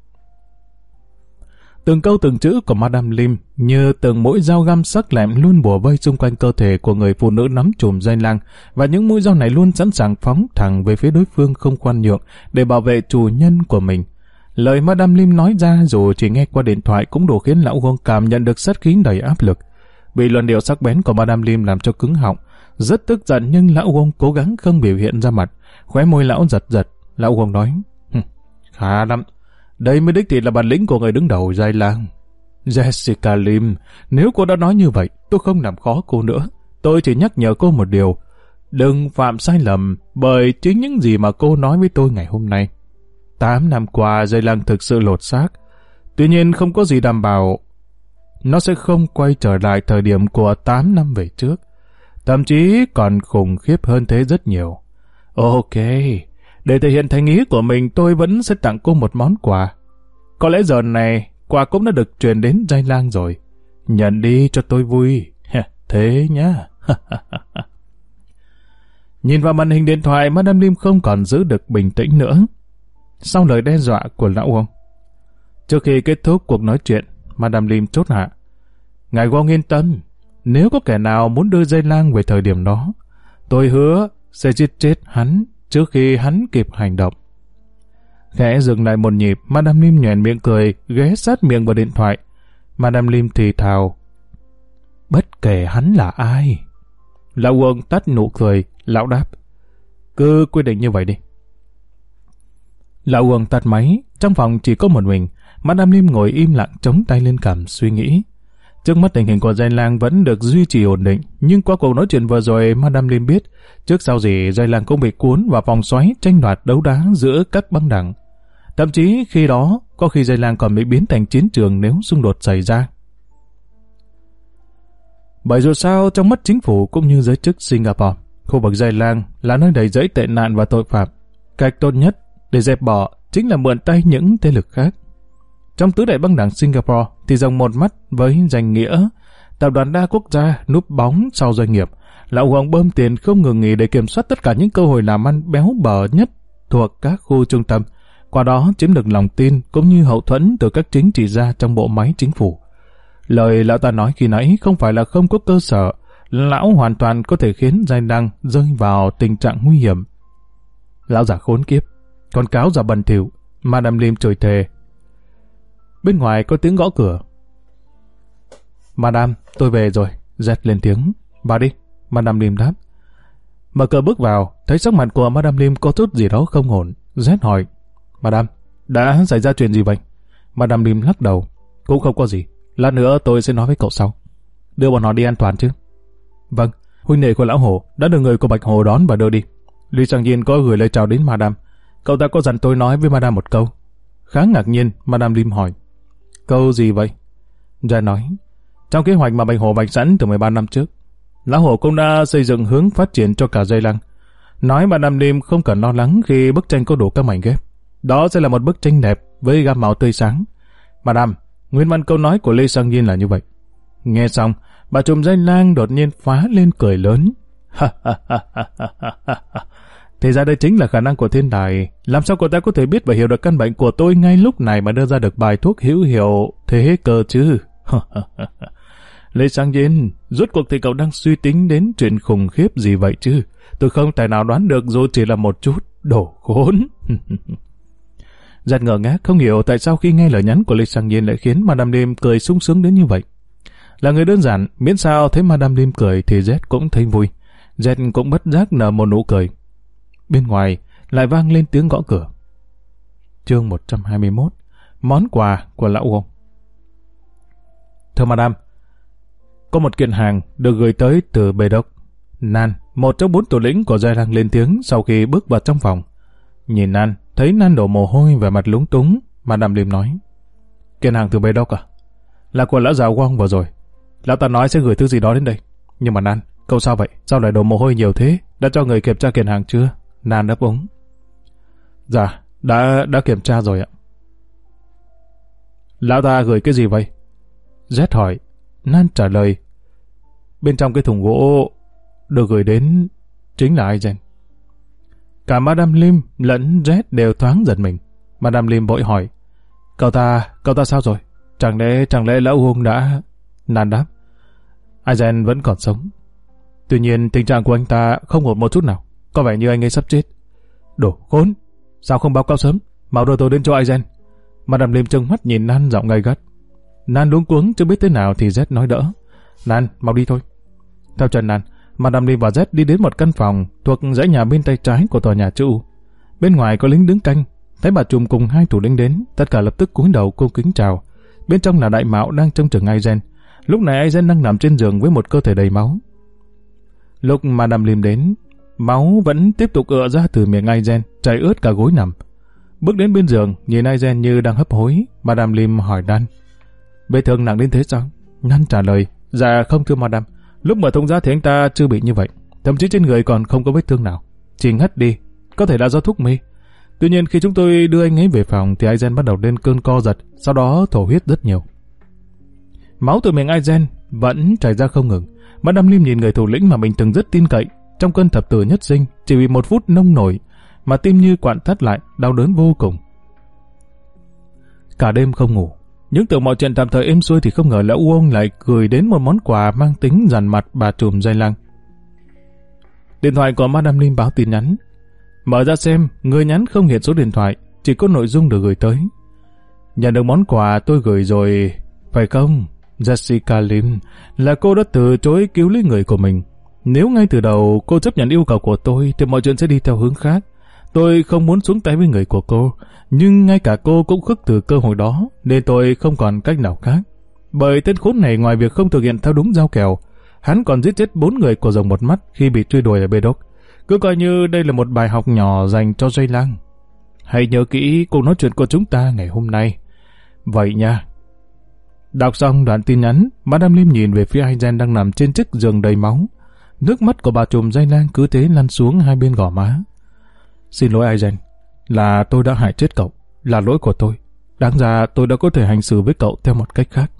Từng câu từng chữ của Madame Lim như từng mũi dao găm sắc lẹm luôn bủa vây xung quanh cơ thể của người phụ nữ nắm chùm Giai Lang, và những mũi dao này luôn sẵn sàng phóng thẳng về phía đối phương không khoan nhượng để bảo vệ chủ nhân của mình. Lời Madame Lim nói ra dù chỉ nghe qua điện thoại cũng đủ khiến lão Wong cảm nhận được sát khí đầy áp lực. Bị luận điệu sắc bén của Madame Lim làm cho cứng họng, rất tức giận nhưng lão Wong cố gắng không biểu hiện ra mặt, khóe môi lão giật giật. Lão Wong nói: khá lắm, đây mới đích thị là bản lĩnh của người đứng đầu Giai Lang. Jessica Lim, nếu cô đã nói như vậy, tôi không làm khó cô nữa. Tôi chỉ nhắc nhở cô một điều, đừng phạm sai lầm bởi chính những gì mà cô nói với tôi ngày hôm nay. Tám năm qua Giai Lang thực sự lột xác, tuy nhiên không có gì đảm bảo nó sẽ không quay trở lại thời điểm của tám năm về trước. Thậm chí còn khủng khiếp hơn thế rất nhiều. Ok, để thể hiện thành ý của mình tôi vẫn sẽ tặng cô một món quà. Có lẽ giờ này quà cũng đã được truyền đến Giai Lang rồi. Nhận đi cho tôi vui. Thế nhá. Nhìn vào màn hình điện thoại, Madame Lim không còn giữ được bình tĩnh nữa. Sau lời đe dọa của lão Wong, trước khi kết thúc cuộc nói chuyện, Madame Lim chốt hạ: ngài Wong yên tâm, nếu có kẻ nào muốn đưa Giai Lang về thời điểm đó, tôi hứa sẽ giết chết hắn trước khi hắn kịp hành động. Khẽ dừng lại một nhịp, Madame Lim nhoẻn miệng cười, ghé sát miệng vào điện thoại. Madame Lim thì thào: bất kể hắn là ai. Lão Wong tắt nụ cười, lão đáp: cứ quyết định như vậy đi. Lão Wong tắt máy, trong phòng chỉ có một mình. Madame Lim ngồi im lặng chống tay lên cằm suy nghĩ. Trước mắt tình hình của Giai Lang vẫn được duy trì ổn định, nhưng qua cuộc nói chuyện vừa rồi, Madame Lim biết trước sau gì Giai Lang cũng bị cuốn vào vòng xoáy tranh đoạt đấu đá giữa các băng đảng. Thậm chí khi đó, có khi Giai Lang còn bị biến thành chiến trường nếu xung đột xảy ra. Bởi dù sao, trong mắt chính phủ cũng như giới chức Singapore, khu vực Giai Lang là nơi đầy rẫy tệ nạn và tội phạm. Cách tốt nhất để dẹp bỏ chính là mượn tay những thế lực khác. Trong tứ đại băng đảng Singapore thì rồng một mắt với danh nghĩa tập đoàn đa quốc gia núp bóng sau doanh nghiệp. Lão Wong bơm tiền không ngừng nghỉ để kiểm soát tất cả những cơ hội làm ăn béo bở nhất thuộc các khu trung tâm, qua đó chiếm được lòng tin cũng như hậu thuẫn từ các chính trị gia trong bộ máy chính phủ. Lời lão ta nói khi nãy không phải là không có cơ sở, lão hoàn toàn có thể khiến Giai Lang rơi vào tình trạng nguy hiểm. Lão già khốn kiếp, con cáo già bẩn thỉu. Madame Lim chửi thề. Bên ngoài có tiếng gõ cửa. Madame, tôi về rồi. Jet lên tiếng. Vào đi. Madame Lim đáp. Mở cửa bước vào, thấy sắc mặt của Madame Lim có chút gì đó không ổn. Jet hỏi: Madame, đã xảy ra chuyện gì vậy? Madame Lim lắc đầu. Cũng không có gì. Lát nữa tôi sẽ nói với cậu sau. Đưa bọn họ đi an toàn chứ? Vâng, huynh đệ của lão Hồ đã được người của Bạch Hồ đón và đưa đi. Lý Sang Nhiên có gửi lời chào đến Madame. Cậu ta có dặn tôi nói với Madame một câu. Khá ngạc nhiên, Madame Lim hỏi: câu gì vậy? Jet nói: trong kế hoạch mà Bạch Hồ bạch sẵn từ mười ba năm trước, lão Hồ cũng đã xây dựng hướng phát triển cho cả Giai Lang. Nói Madame Lim không cần lo lắng khi bức tranh có đủ các mảnh ghép. Đó sẽ là một bức tranh đẹp với gam màu tươi sáng. Madame, nguyên văn câu nói của Lê Sang Nhiên là như vậy. Nghe xong, bà trùm Giai Lang đột nhiên phá lên cười lớn. Thì ra đây chính là khả năng của thiên đài. Làm sao cô ta có thể biết và hiểu được căn bệnh của tôi ngay lúc này mà đưa ra được bài thuốc hữu hiệu thế cơ chứ? Lê Sang Nhiên, rốt cuộc thì cậu đang suy tính đến chuyện khủng khiếp gì vậy chứ? Tôi không thể nào đoán được dù chỉ là một chút. Đồ khốn. Giật ngờ ngác không hiểu tại sao khi nghe lời nhắn của Lê Sang Nhiên lại khiến Madame Lim cười sung sướng đến như vậy. Là người đơn giản, miễn sao thấy Madame Lim cười thì Z cũng thấy vui. Z cũng bất giác nở một nụ cười. Bên ngoài lại vang lên tiếng gõ cửa. Chương một trăm hai mươi mốt. Món quà của lão Wong. Thưa Madame, có một kiện hàng được gửi tới từ Bê Đốc. Nan, một trong bốn thủ lĩnh của Giai Lang lên tiếng sau khi bước vào trong phòng. Nhìn Nan, thấy Nan đổ mồ hôi và mặt lúng túng, Madame Lim nói: kiện hàng từ Bê Đốc à? Là của lão già Wong vừa rồi. Lão ta nói sẽ gửi thứ gì đó đến đây. Nhưng mà Nan, cậu sao vậy? Sao lại đổ mồ hôi nhiều thế? Đã cho người kiểm tra kiện hàng chưa? Nan đáp úng. Dạ, đã đã kiểm tra rồi ạ. Lão ta gửi cái gì vậy? Z hỏi. Nan trả lời. Bên trong cái thùng gỗ được gửi đến chính là Aizen. Cả Madame Lim lẫn Z đều thoáng giật mình. Madame Lim vội hỏi. Cậu ta, cậu ta sao rồi? Chẳng lẽ, chẳng lẽ lão Huông đã... Nan đáp. Aizen vẫn còn sống. Tuy nhiên tình trạng của anh ta không ổn một chút nào. Có vẻ như anh ấy sắp chết. Đồ khốn! Sao không báo cáo sớm? Mau đưa tôi đến chỗ Aizen. Madame Lim trừng mắt nhìn Nan giọng gay gắt. Nan luống cuống chưa biết thế nào thì Z nói đỡ. Nan, mau đi thôi. Theo chân Nan, Madame Lim và Z đi đến một căn phòng thuộc dãy nhà bên tay trái của tòa nhà chữ U. Bên ngoài có lính đứng canh. Thấy bà trùm cùng hai thủ lĩnh đến, tất cả lập tức cúi đầu cung kính chào. Bên trong là đại mạo đang trông chừng Aizen. Lúc này Aizen đang nằm trên giường với một cơ thể đầy máu. Lúc Madame Lim đến, máu vẫn tiếp tục ựa ra từ miệng Aizen, chảy ướt cả gối nằm. Bước đến bên giường, nhìn Aizen như đang hấp hối. Madame Lim hỏi Nan. Vết thương nặng đến thế sao? Nan trả lời. Dạ không thưa Madame. Lúc mở thùng ra thì anh ta chưa bị như vậy. Thậm chí trên người còn không có vết thương nào. Chỉ ngất đi. Có thể là do thuốc mê. Tuy nhiên khi chúng tôi đưa anh ấy về phòng thì Aizen bắt đầu lên cơn co giật, sau đó thổ huyết rất nhiều. Máu từ miệng Aizen vẫn chảy ra không ngừng. Madame Lim nhìn người thủ lĩnh mà mình từng rất tin cậy trong cơn thập tử nhất sinh, chỉ vì một phút nông nổi mà tim như quặn thắt lại, đau đớn vô cùng. Cả đêm không ngủ, những tưởng mọi chuyện tạm thời êm xuôi thì không ngờ lão Uông lại gửi đến một món quà mang tính dằn mặt bà trùm Dây Lăng. Điện thoại của Madame Lim báo tin nhắn. Mở ra xem, người nhắn không hiện số điện thoại, chỉ có nội dung được gửi tới. Nhận được món quà tôi gửi rồi, phải không? Jessica Lim, là cô đã từ chối cứu lấy người của mình. Nếu ngay từ đầu cô chấp nhận yêu cầu của tôi thì mọi chuyện sẽ đi theo hướng khác. Tôi không muốn xuống tay với người của cô, nhưng ngay cả cô cũng khước từ cơ hội đó, nên tôi không còn cách nào khác. Bởi tên khốn này ngoài việc không thực hiện theo đúng giao kèo, hắn còn giết chết bốn người của Rồng Một Mắt khi bị truy đuổi ở Bê Đốc. Cứ coi như đây là một bài học nhỏ dành cho Dây Lăng. Hãy nhớ kỹ cuộc nói chuyện của chúng ta ngày hôm nay. Vậy nha. Đọc xong đoạn tin nhắn, Madame Lim nhìn về phía Aizen đang nằm trên chiếc giường đầy máu. Nước mắt của bà trùm Dây Lăng cứ thế lăn xuống hai bên gò má. Xin lỗi Aizen, là tôi đã hại chết cậu, là lỗi của tôi. Đáng ra tôi đã có thể hành xử với cậu theo một cách khác.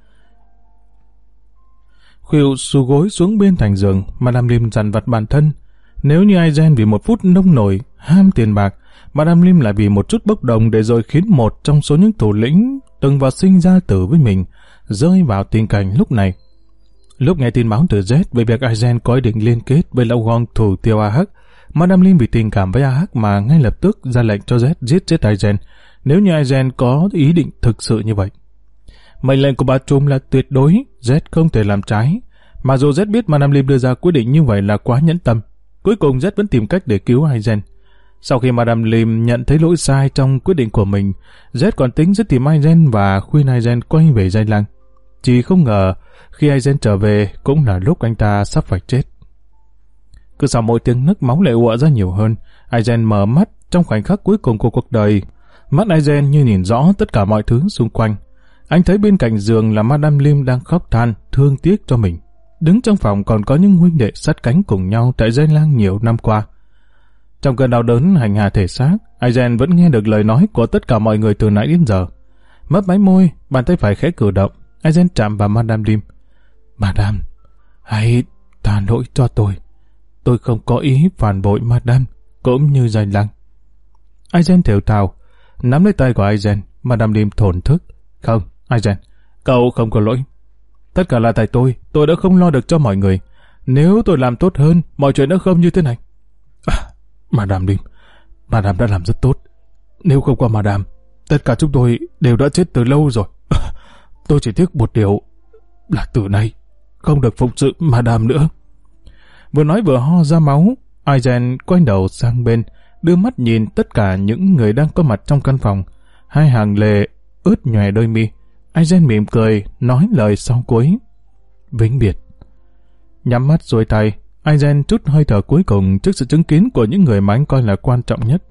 Khuỵu xù gối xuống bên thành giường, Madame Lim dằn vặt bản thân. Nếu như Aizen vì một phút nông nổi, ham tiền bạc, Madame Lim lại vì một chút bốc đồng để rồi khiến một trong số những thủ lĩnh từng vào sinh ra tử với mình rơi vào tình cảnh lúc này. Lúc nghe tin báo từ Z về việc Aizen có ý định liên kết với lão Gong thủ tiêu a hát, Madame Lim vì tình cảm với a hát mà ngay lập tức ra lệnh cho Z giết chết Aizen nếu như Aizen có ý định thực sự như vậy. Mệnh lệnh của bà trùm là tuyệt đối, Z không thể làm trái. Mà dù Z biết Madame Lim đưa ra quyết định như vậy là quá nhẫn tâm, cuối cùng Z vẫn tìm cách để cứu Aizen. Sau khi Madame Lim nhận thấy lỗi sai trong quyết định của mình, Z còn tính sẽ tìm Aizen và khuyên Aizen quay về Dây Lăng. Chỉ không ngờ, khi Aizen trở về cũng là lúc anh ta sắp phải chết. Cứ sau mỗi tiếng nức máu lại ùa ra nhiều hơn, Aizen mở mắt trong khoảnh khắc cuối cùng của cuộc đời. Mắt Aizen như nhìn rõ tất cả mọi thứ xung quanh. Anh thấy bên cạnh giường là Madame Lim đang khóc than, thương tiếc cho mình. Đứng trong phòng còn có những huynh đệ sát cánh cùng nhau tại Dây Lăng nhiều năm qua. Trong cơn đau đớn hành hạ thể xác, Aizen vẫn nghe được lời nói của tất cả mọi người từ nãy đến giờ. Mấp máy môi, bàn tay phải khẽ cử động, Aizen chạm vào Madame Lim. Madame, hãy tha lỗi cho tôi. Tôi không có ý phản bội Madame, cũng như Dây Lăng. Aizen thều thào, nắm lấy tay của Aizen, Madame Lim thổn thức. Không, Aizen, cậu không có lỗi. Tất cả là tại tôi, tôi đã không lo được cho mọi người. Nếu tôi làm tốt hơn, mọi chuyện đã không như thế này. À, Madame Lim, Madame đã làm rất tốt. Nếu không qua Madame, tất cả chúng tôi đều đã chết từ lâu rồi. À, tôi chỉ tiếc một điều là từ nay không được phụng sự Madame nữa. Vừa nói vừa ho ra máu, Aizen quay đầu sang bên, đưa mắt nhìn tất cả những người đang có mặt trong căn phòng. Hai hàng lệ ướt nhòe đôi mi. Aizen mỉm cười, nói lời sau cuối. Vĩnh biệt. Nhắm mắt xuôi tay, Aizen trút hơi thở cuối cùng trước sự chứng kiến của những người mà anh coi là quan trọng nhất.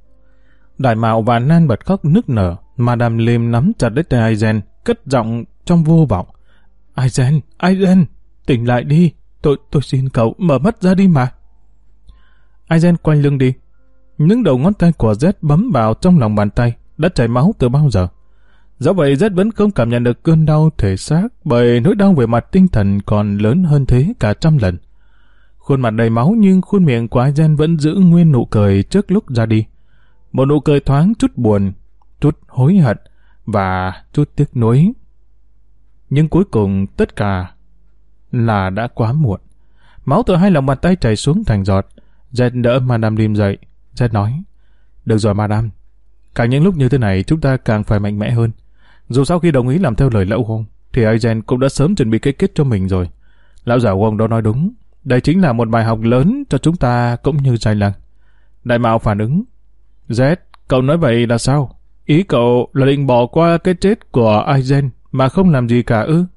Đại Mạo và Nan bật khóc nức nở. Madame Lim nắm chặt lấy tay Aizen, cất giọng trong vô vọng. Aizen, Aizen, tỉnh lại đi. Tôi, tôi xin cậu, mở mắt ra đi mà. Aizen quay lưng đi. Những đầu ngón tay của Z bấm vào trong lòng bàn tay, đã chảy máu từ bao giờ. Dẫu vậy Z vẫn không cảm nhận được cơn đau thể xác, bởi nỗi đau về mặt tinh thần còn lớn hơn thế cả trăm lần. Khuôn mặt đầy máu nhưng khuôn miệng của Aizen vẫn giữ nguyên nụ cười trước lúc ra đi. Một nụ cười thoáng chút buồn, chút hối hận và chút tiếc nuối. Nhưng cuối cùng tất cả là đã quá muộn. Máu từ hai lòng bàn tay chảy xuống thành giọt. Z đỡ Madame Lim dậy. Z nói, được rồi Madame, càng những lúc như thế này chúng ta càng phải mạnh mẽ hơn. Dù sau khi đồng ý làm theo lời lão Wong, thì Aizen cũng đã sớm chuẩn bị cái kết cho mình rồi. Lão già Wong đó nói đúng. Đây chính là một bài học lớn cho chúng ta cũng như Giai Lăng. Đại Mạo phản ứng, Z, cậu nói vậy là sao? Ý cậu là định bỏ qua cái chết của Aizen mà không làm gì cả ư?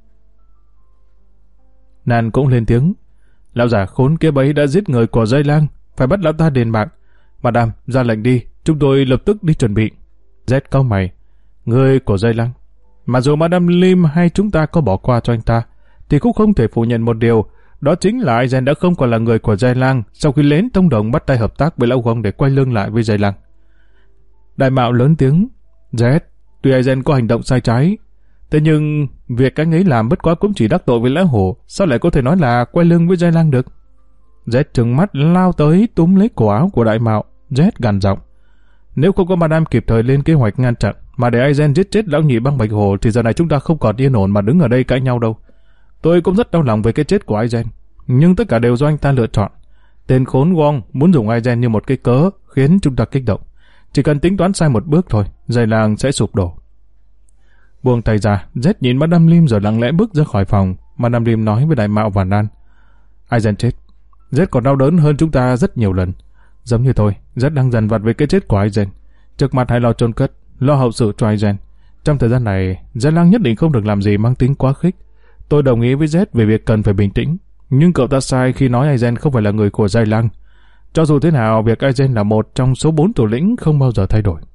Nan cũng lên tiếng, lão già khốn kia bấy đã giết người của Giai Lăng, phải bắt lão ta đền bạc. Madame, ra lệnh đi, chúng tôi lập tức đi chuẩn bị. Z cau mày, người của Giai Lăng. Mà dù Madame Lim hay chúng ta có bỏ qua cho anh ta, thì cũng không thể phủ nhận một điều, đó chính là Aizen đã không còn là người của Giai Lăng sau khi lén thông đồng bắt tay hợp tác với lão Wong để quay lưng lại với Giai Lăng. Đại Mạo lớn tiếng, Z, tuy Aizen có hành động sai trái, thế nhưng việc anh ấy làm bất quá cũng chỉ đắc tội với lão hổ, sao lại có thể nói là quay lưng với Giai Lăng được? Z trừng mắt lao tới túm lấy cổ áo của Đại Mạo. Z gằn giọng, nếu không có Madame kịp thời lên kế hoạch ngăn chặn mà để Aizen giết chết lão nhị băng bạch hổ thì giờ này chúng ta không còn yên ổn mà đứng ở đây cãi nhau đâu. Tôi cũng rất đau lòng về cái chết của Aizen, nhưng tất cả đều do anh ta lựa chọn. Tên khốn Wong muốn dùng Aizen như một cái cớ khiến chúng ta kích động. Chỉ cần tính toán sai một bước thôi, Giai Lăng sẽ sụp đổ. Buông tay ra, Z nhìn Madame Lim rồi lặng lẽ bước ra khỏi phòng. Madame Lim nói với Đại Mạo và Nan, Aizen chết, Z còn đau đớn hơn chúng ta rất nhiều lần. Giống như tôi, Z đang dần vặt về cái chết của Aizen. Trước mặt hãy lo chôn cất, lo hậu sự cho Aizen. Trong thời gian này, Giai Lăng nhất định không được làm gì mang tính quá khích. Tôi đồng ý với Z về việc cần phải bình tĩnh, nhưng cậu ta sai khi nói Aizen không phải là người của Giai Lăng. Cho dù thế nào, việc Aizen là một trong số bốn thủ lĩnh không bao giờ thay đổi.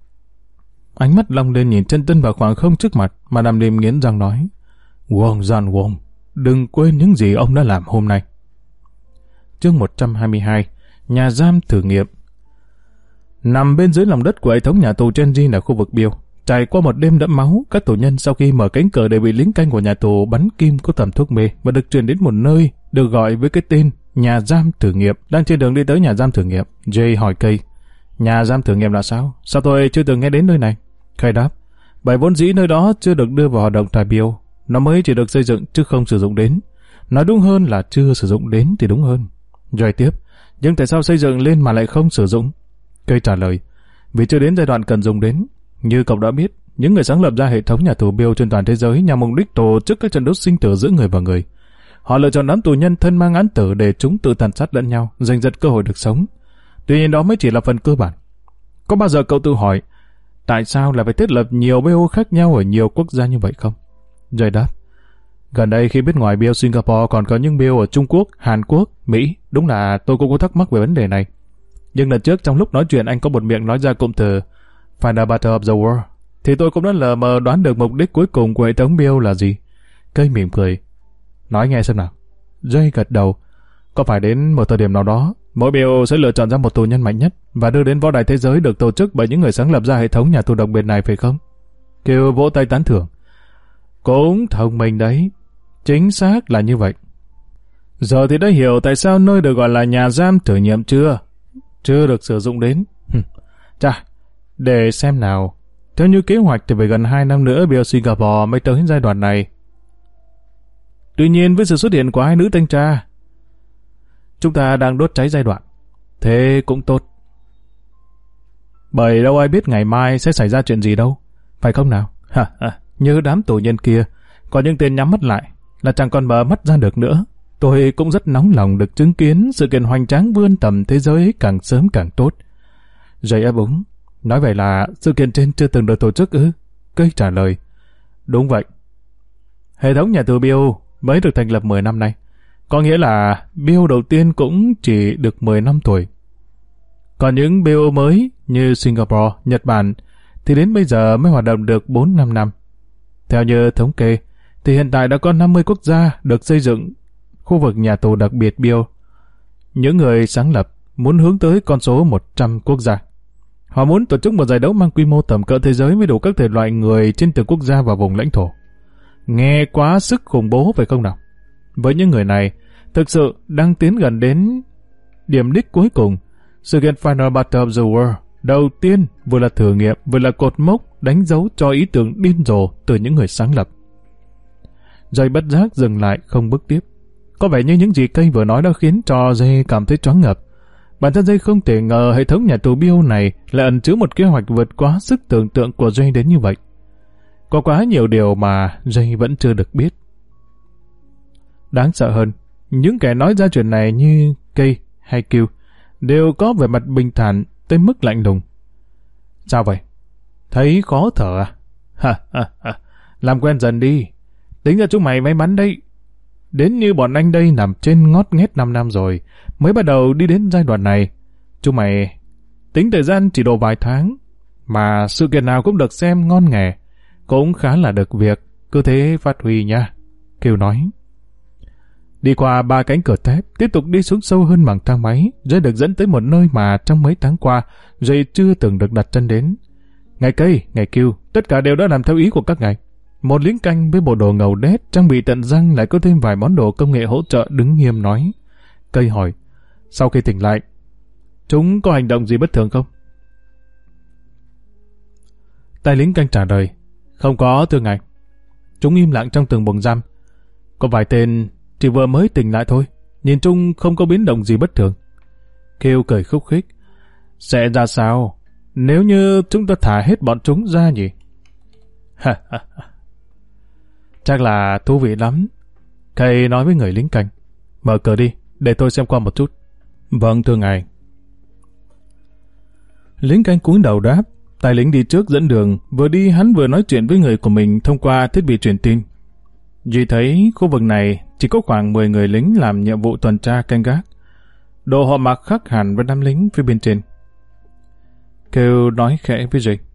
Ánh mắt long lên nhìn chân chân vào khoảng không trước mặt, Madame Lim nghiến răng nói, Wong Gian Wong, đừng quên những gì ông đã làm hôm nay. Chương một trăm hai mươi hai, Nhà giam thử nghiệm. Nằm bên dưới lòng đất của hệ thống nhà tù Chenji là khu vực Bill. Trải qua một đêm đẫm máu, các tù nhân sau khi mở cánh cửa đều bị lính canh của nhà tù bắn kim có tầm thuốc mê và được chuyển đến một nơi được gọi với cái tên nhà giam thử nghiệm. Đang trên đường đi tới nhà giam thử nghiệm, Jay hỏi Cây, nhà giam thử nghiệm là sao? Sao tôi chưa từng nghe đến nơi này? Cây đáp, bởi vốn dĩ nơi đó chưa được đưa vào hoạt động tại Bill, nó mới chỉ được xây dựng chứ không sử dụng đến. Nói đúng hơn là chưa sử dụng đến thì đúng hơn. Jay tiếp, nhưng tại sao xây dựng lên mà lại không sử dụng? Cây trả lời, vì chưa đến giai đoạn cần dùng đến. Như cậu đã biết, những người sáng lập ra hệ thống nhà tù Bill trên toàn thế giới nhằm mục đích tổ chức các trận đấu sinh tử giữa người và người. Họ lựa chọn đám tù nhân thân mang án tử để chúng tự tàn sát lẫn nhau, giành giật cơ hội được sống. Tuy nhiên đó mới chỉ là phần cơ bản. Có bao giờ cậu tự hỏi, tại sao lại phải thiết lập nhiều bê o khác nhau ở nhiều quốc gia như vậy không? Jay đáp, gần đây khi biết ngoài bê o Singapore còn có những bê o ở Trung Quốc, Hàn Quốc, Mỹ, đúng là tôi cũng có thắc mắc về vấn đề này. Nhưng lần trước trong lúc nói chuyện anh có một miệng nói ra cụm từ Final Battle of the World, thì tôi cũng đã lờ mờ đoán được mục đích cuối cùng của hệ thống bê o là gì. Cây mỉm cười, nói nghe xem nào. Jay gật đầu, có phải đến một thời điểm nào đó, mỗi bê o sẽ lựa chọn ra một tù nhân mạnh nhất và đưa đến võ đài thế giới được tổ chức bởi những người sáng lập ra hệ thống nhà tù đặc biệt này phải không? Kêu vỗ tay tán thưởng. Cũng thông minh đấy, chính xác là như vậy. Giờ thì đã hiểu tại sao nơi được gọi là nhà giam thử nghiệm chưa? Chưa được sử dụng đến. Chà, để xem nào. Theo như kế hoạch thì phải gần hai năm nữa bê o Singapore mới tới giai đoạn này. Tuy nhiên với sự xuất hiện của hai nữ thanh tra, chúng ta đang đốt cháy giai đoạn. Thế cũng tốt. Bởi đâu ai biết ngày mai sẽ xảy ra chuyện gì đâu. Phải không nào? Ha, ha. Như đám tù nhân kia, có những tên nhắm mắt lại là chẳng còn mở mắt ra được nữa. Tôi cũng rất nóng lòng được chứng kiến sự kiện hoành tráng vươn tầm thế giới càng sớm càng tốt. Jay ấp úng, nói vậy là sự kiện trên chưa từng được tổ chức ư? Cây trả lời, đúng vậy. Hệ thống nhà tù Bill mới được thành lập mười năm nay. Có nghĩa là Bill đầu tiên cũng chỉ được mười năm tuổi. Còn những bê o mới như Singapore, Nhật Bản thì đến bây giờ mới hoạt động được bốn năm năm. Theo như thống kê, thì hiện tại đã có năm mươi quốc gia được xây dựng khu vực nhà tù đặc biệt Bill. Những người sáng lập muốn hướng tới con số một trăm quốc gia. Họ muốn tổ chức một giải đấu mang quy mô tầm cỡ thế giới với đủ các thể loại người trên từng quốc gia và vùng lãnh thổ. Nghe quá sức khủng bố phải không nào? Với những người này, thực sự đang tiến gần đến điểm đích cuối cùng. Sự kiện Final Battle of the World đầu tiên vừa là thử nghiệm, vừa là cột mốc đánh dấu cho ý tưởng điên rồ từ những người sáng lập. Jay bất giác dừng lại không bước tiếp. Có vẻ như những gì Cây vừa nói đã khiến cho Jay cảm thấy choáng ngợp. Bản thân Jay không thể ngờ hệ thống nhà tù Bill này lại ẩn chứa một kế hoạch vượt quá sức tưởng tượng của Jay đến như vậy. Có quá nhiều điều mà Jay vẫn chưa được biết. Đáng sợ hơn, những kẻ nói ra chuyện này như Cây hay Q đều có vẻ mặt bình thản tới mức lạnh lùng. Sao vậy? Thấy khó thở à? Ha ha ha, làm quen dần đi. Tính ra chúng mày may mắn đấy. Đến như bọn anh đây nằm trên ngót nghét năm năm rồi, mới bắt đầu đi đến giai đoạn này. Chúng mày tính thời gian chỉ độ vài tháng, mà sự kiện nào cũng được xem ngon nghẻ, cũng khá là được việc, cứ thế phát huy nha. Kiều nói. Đi qua ba cánh cửa thép, tiếp tục đi xuống sâu hơn bằng thang máy, Jay được dẫn tới một nơi mà trong mấy tháng qua, Jay chưa từng được đặt chân đến. Ngày Cây, ngày Kiều, tất cả đều đã làm theo ý của các ngài. Một lính canh với bộ đồ ngầu đét, trang bị tận răng lại có thêm vài món đồ công nghệ hỗ trợ đứng nghiêm nói. Cây hỏi, sau khi tỉnh lại, chúng có hành động gì bất thường không? Tay lính canh trả lời, không có thưa ngài. Chúng im lặng trong từng buồng giam. Có vài tên chỉ vừa mới tỉnh lại thôi, nhìn chung không có biến động gì bất thường. Kêu cười khúc khích, sẽ ra sao nếu như chúng ta thả hết bọn chúng ra nhỉ? Ha ha ha. Chắc là thú vị lắm. Cây nói với người lính canh, mở cửa đi, để tôi xem qua một chút. Vâng thưa ngài. Lính canh cúi đầu đáp, tài lính đi trước dẫn đường, vừa đi hắn vừa nói chuyện với người của mình thông qua thiết bị truyền tin. Duy thấy khu vực này chỉ có khoảng mười người lính làm nhiệm vụ tuần tra canh gác. Đồ họ mặc khác hẳn với đám lính phía bên trên. Kêu nói khẽ với Jay,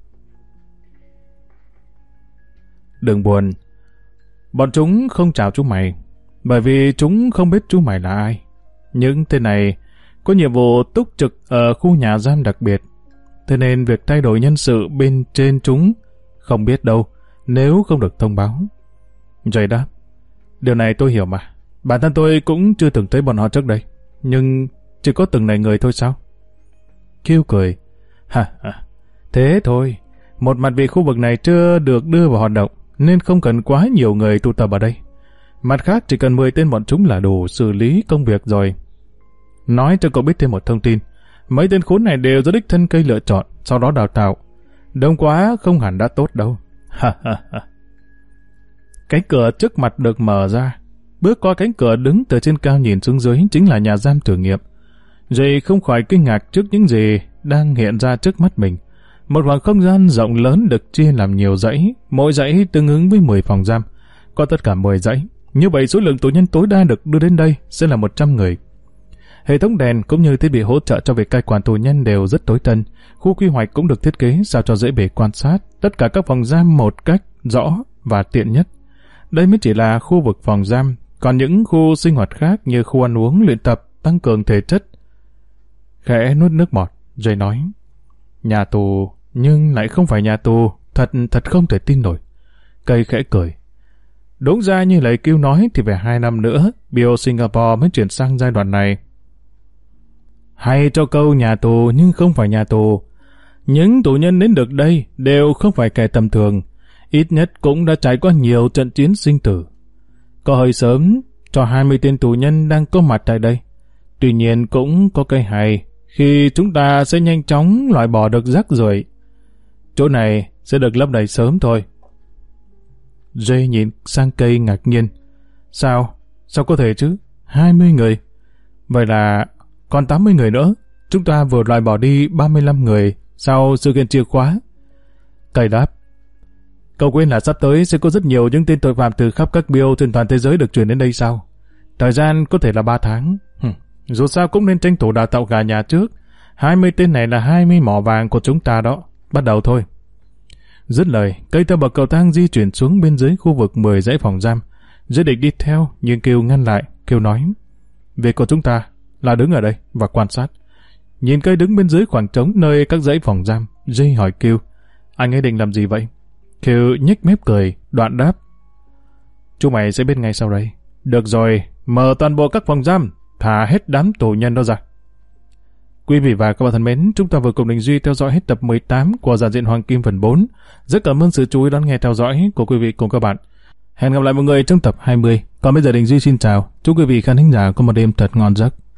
đừng buồn, bọn chúng không chào chú mày, bởi vì chúng không biết chú mày là ai. Những tên này có nhiệm vụ túc trực ở khu nhà giam đặc biệt, thế nên việc thay đổi nhân sự bên trên chúng không biết đâu nếu không được thông báo. Jay đáp, điều này tôi hiểu mà, bản thân tôi cũng chưa từng thấy bọn họ trước đây, nhưng chỉ có từng này người thôi sao? Kêu cười, ha ha, thế thôi, một mặt vì khu vực này chưa được đưa vào hoạt động, nên không cần quá nhiều người tụ tập ở đây. Mặt khác chỉ cần mười tên bọn chúng là đủ xử lý công việc rồi. Nói cho cậu biết thêm một thông tin, mấy tên khốn này đều do đích thân Cây lựa chọn, sau đó đào tạo. Đông quá không hẳn đã tốt đâu. Ha ha ha. Cánh cửa trước mặt được mở ra. Bước qua cánh cửa đứng từ trên cao nhìn xuống dưới chính là nhà giam thử nghiệm. Jay không khỏi kinh ngạc trước những gì đang hiện ra trước mắt mình. Một khoảng không gian rộng lớn được chia làm nhiều dãy, mỗi dãy tương ứng với mười phòng giam. Có tất cả mười dãy. Như vậy số lượng tù nhân tối đa được đưa đến đây sẽ là một trăm người. Hệ thống đèn cũng như thiết bị hỗ trợ cho việc cai quản tù nhân đều rất tối tân. Khu quy hoạch cũng được thiết kế sao cho dễ bề quan sát tất cả các phòng giam một cách rõ và tiện nhất. Đây mới chỉ là khu vực phòng giam, còn những khu sinh hoạt khác như khu ăn uống, luyện tập, tăng cường thể chất. Khẽ nuốt nước bọt, Jay nói, nhà tù nhưng lại không phải nhà tù, thật thật không thể tin nổi. Cây khẽ cười. Đúng ra như lời Kiêu nói thì về hai năm nữa, Bio Singapore mới chuyển sang giai đoạn này. Hay cho câu nhà tù nhưng không phải nhà tù. Những tù nhân đến được đây đều không phải kẻ tầm thường, ít nhất cũng đã trải qua nhiều trận chiến sinh tử. Có hơi sớm cho hai mươi tên tù nhân đang có mặt tại đây. Tuy nhiên cũng có cái hay, khi chúng ta sẽ nhanh chóng loại bỏ được rác rưởi. Chỗ này sẽ được lấp đầy sớm thôi. Jay nhìn sang Cây ngạc nhiên. Sao? Sao có thể chứ? hai mươi người. Vậy là còn tám mươi người nữa. Chúng ta vừa loại bỏ đi ba mươi lăm người sau sự kiện chìa khóa. Cây đáp. Cậu quên là sắp tới sẽ có rất nhiều những tên tội phạm từ khắp các bio trên toàn thế giới được chuyển đến đây sao? Thời gian có thể là ba tháng. Hừm. Dù sao cũng nên tranh thủ đào tạo gà nhà trước. hai mươi tên này là hai mươi mỏ vàng của chúng ta đó. Bắt đầu thôi. Dứt lời, Cây theo bậc cầu thang di chuyển xuống bên dưới khu vực mười dãy phòng giam. Giới định đi theo, nhưng Kiều ngăn lại. Kiều nói, việc của chúng ta là đứng ở đây và quan sát. Nhìn cây đứng bên dưới khoảng trống nơi các dãy phòng giam, Duy hỏi Kiều, anh ấy định làm gì vậy? Kiều nhếch mép cười, đoạn đáp, chúng mày sẽ biết ngay sau đây. Được rồi, mở toàn bộ các phòng giam, thả hết đám tù nhân đó ra. Quý vị và các bạn thân mến, chúng ta vừa cùng Đình Duy theo dõi hết tập mười tám của Giản Diện Hoàng Kim phần bốn. Rất cảm ơn sự chú ý đón nghe theo dõi của quý vị cùng các bạn. Hẹn gặp lại mọi người trong tập hai mươi. Còn bây giờ Đình Duy xin chào, chúc quý vị khán thính giả có một đêm thật ngon giấc.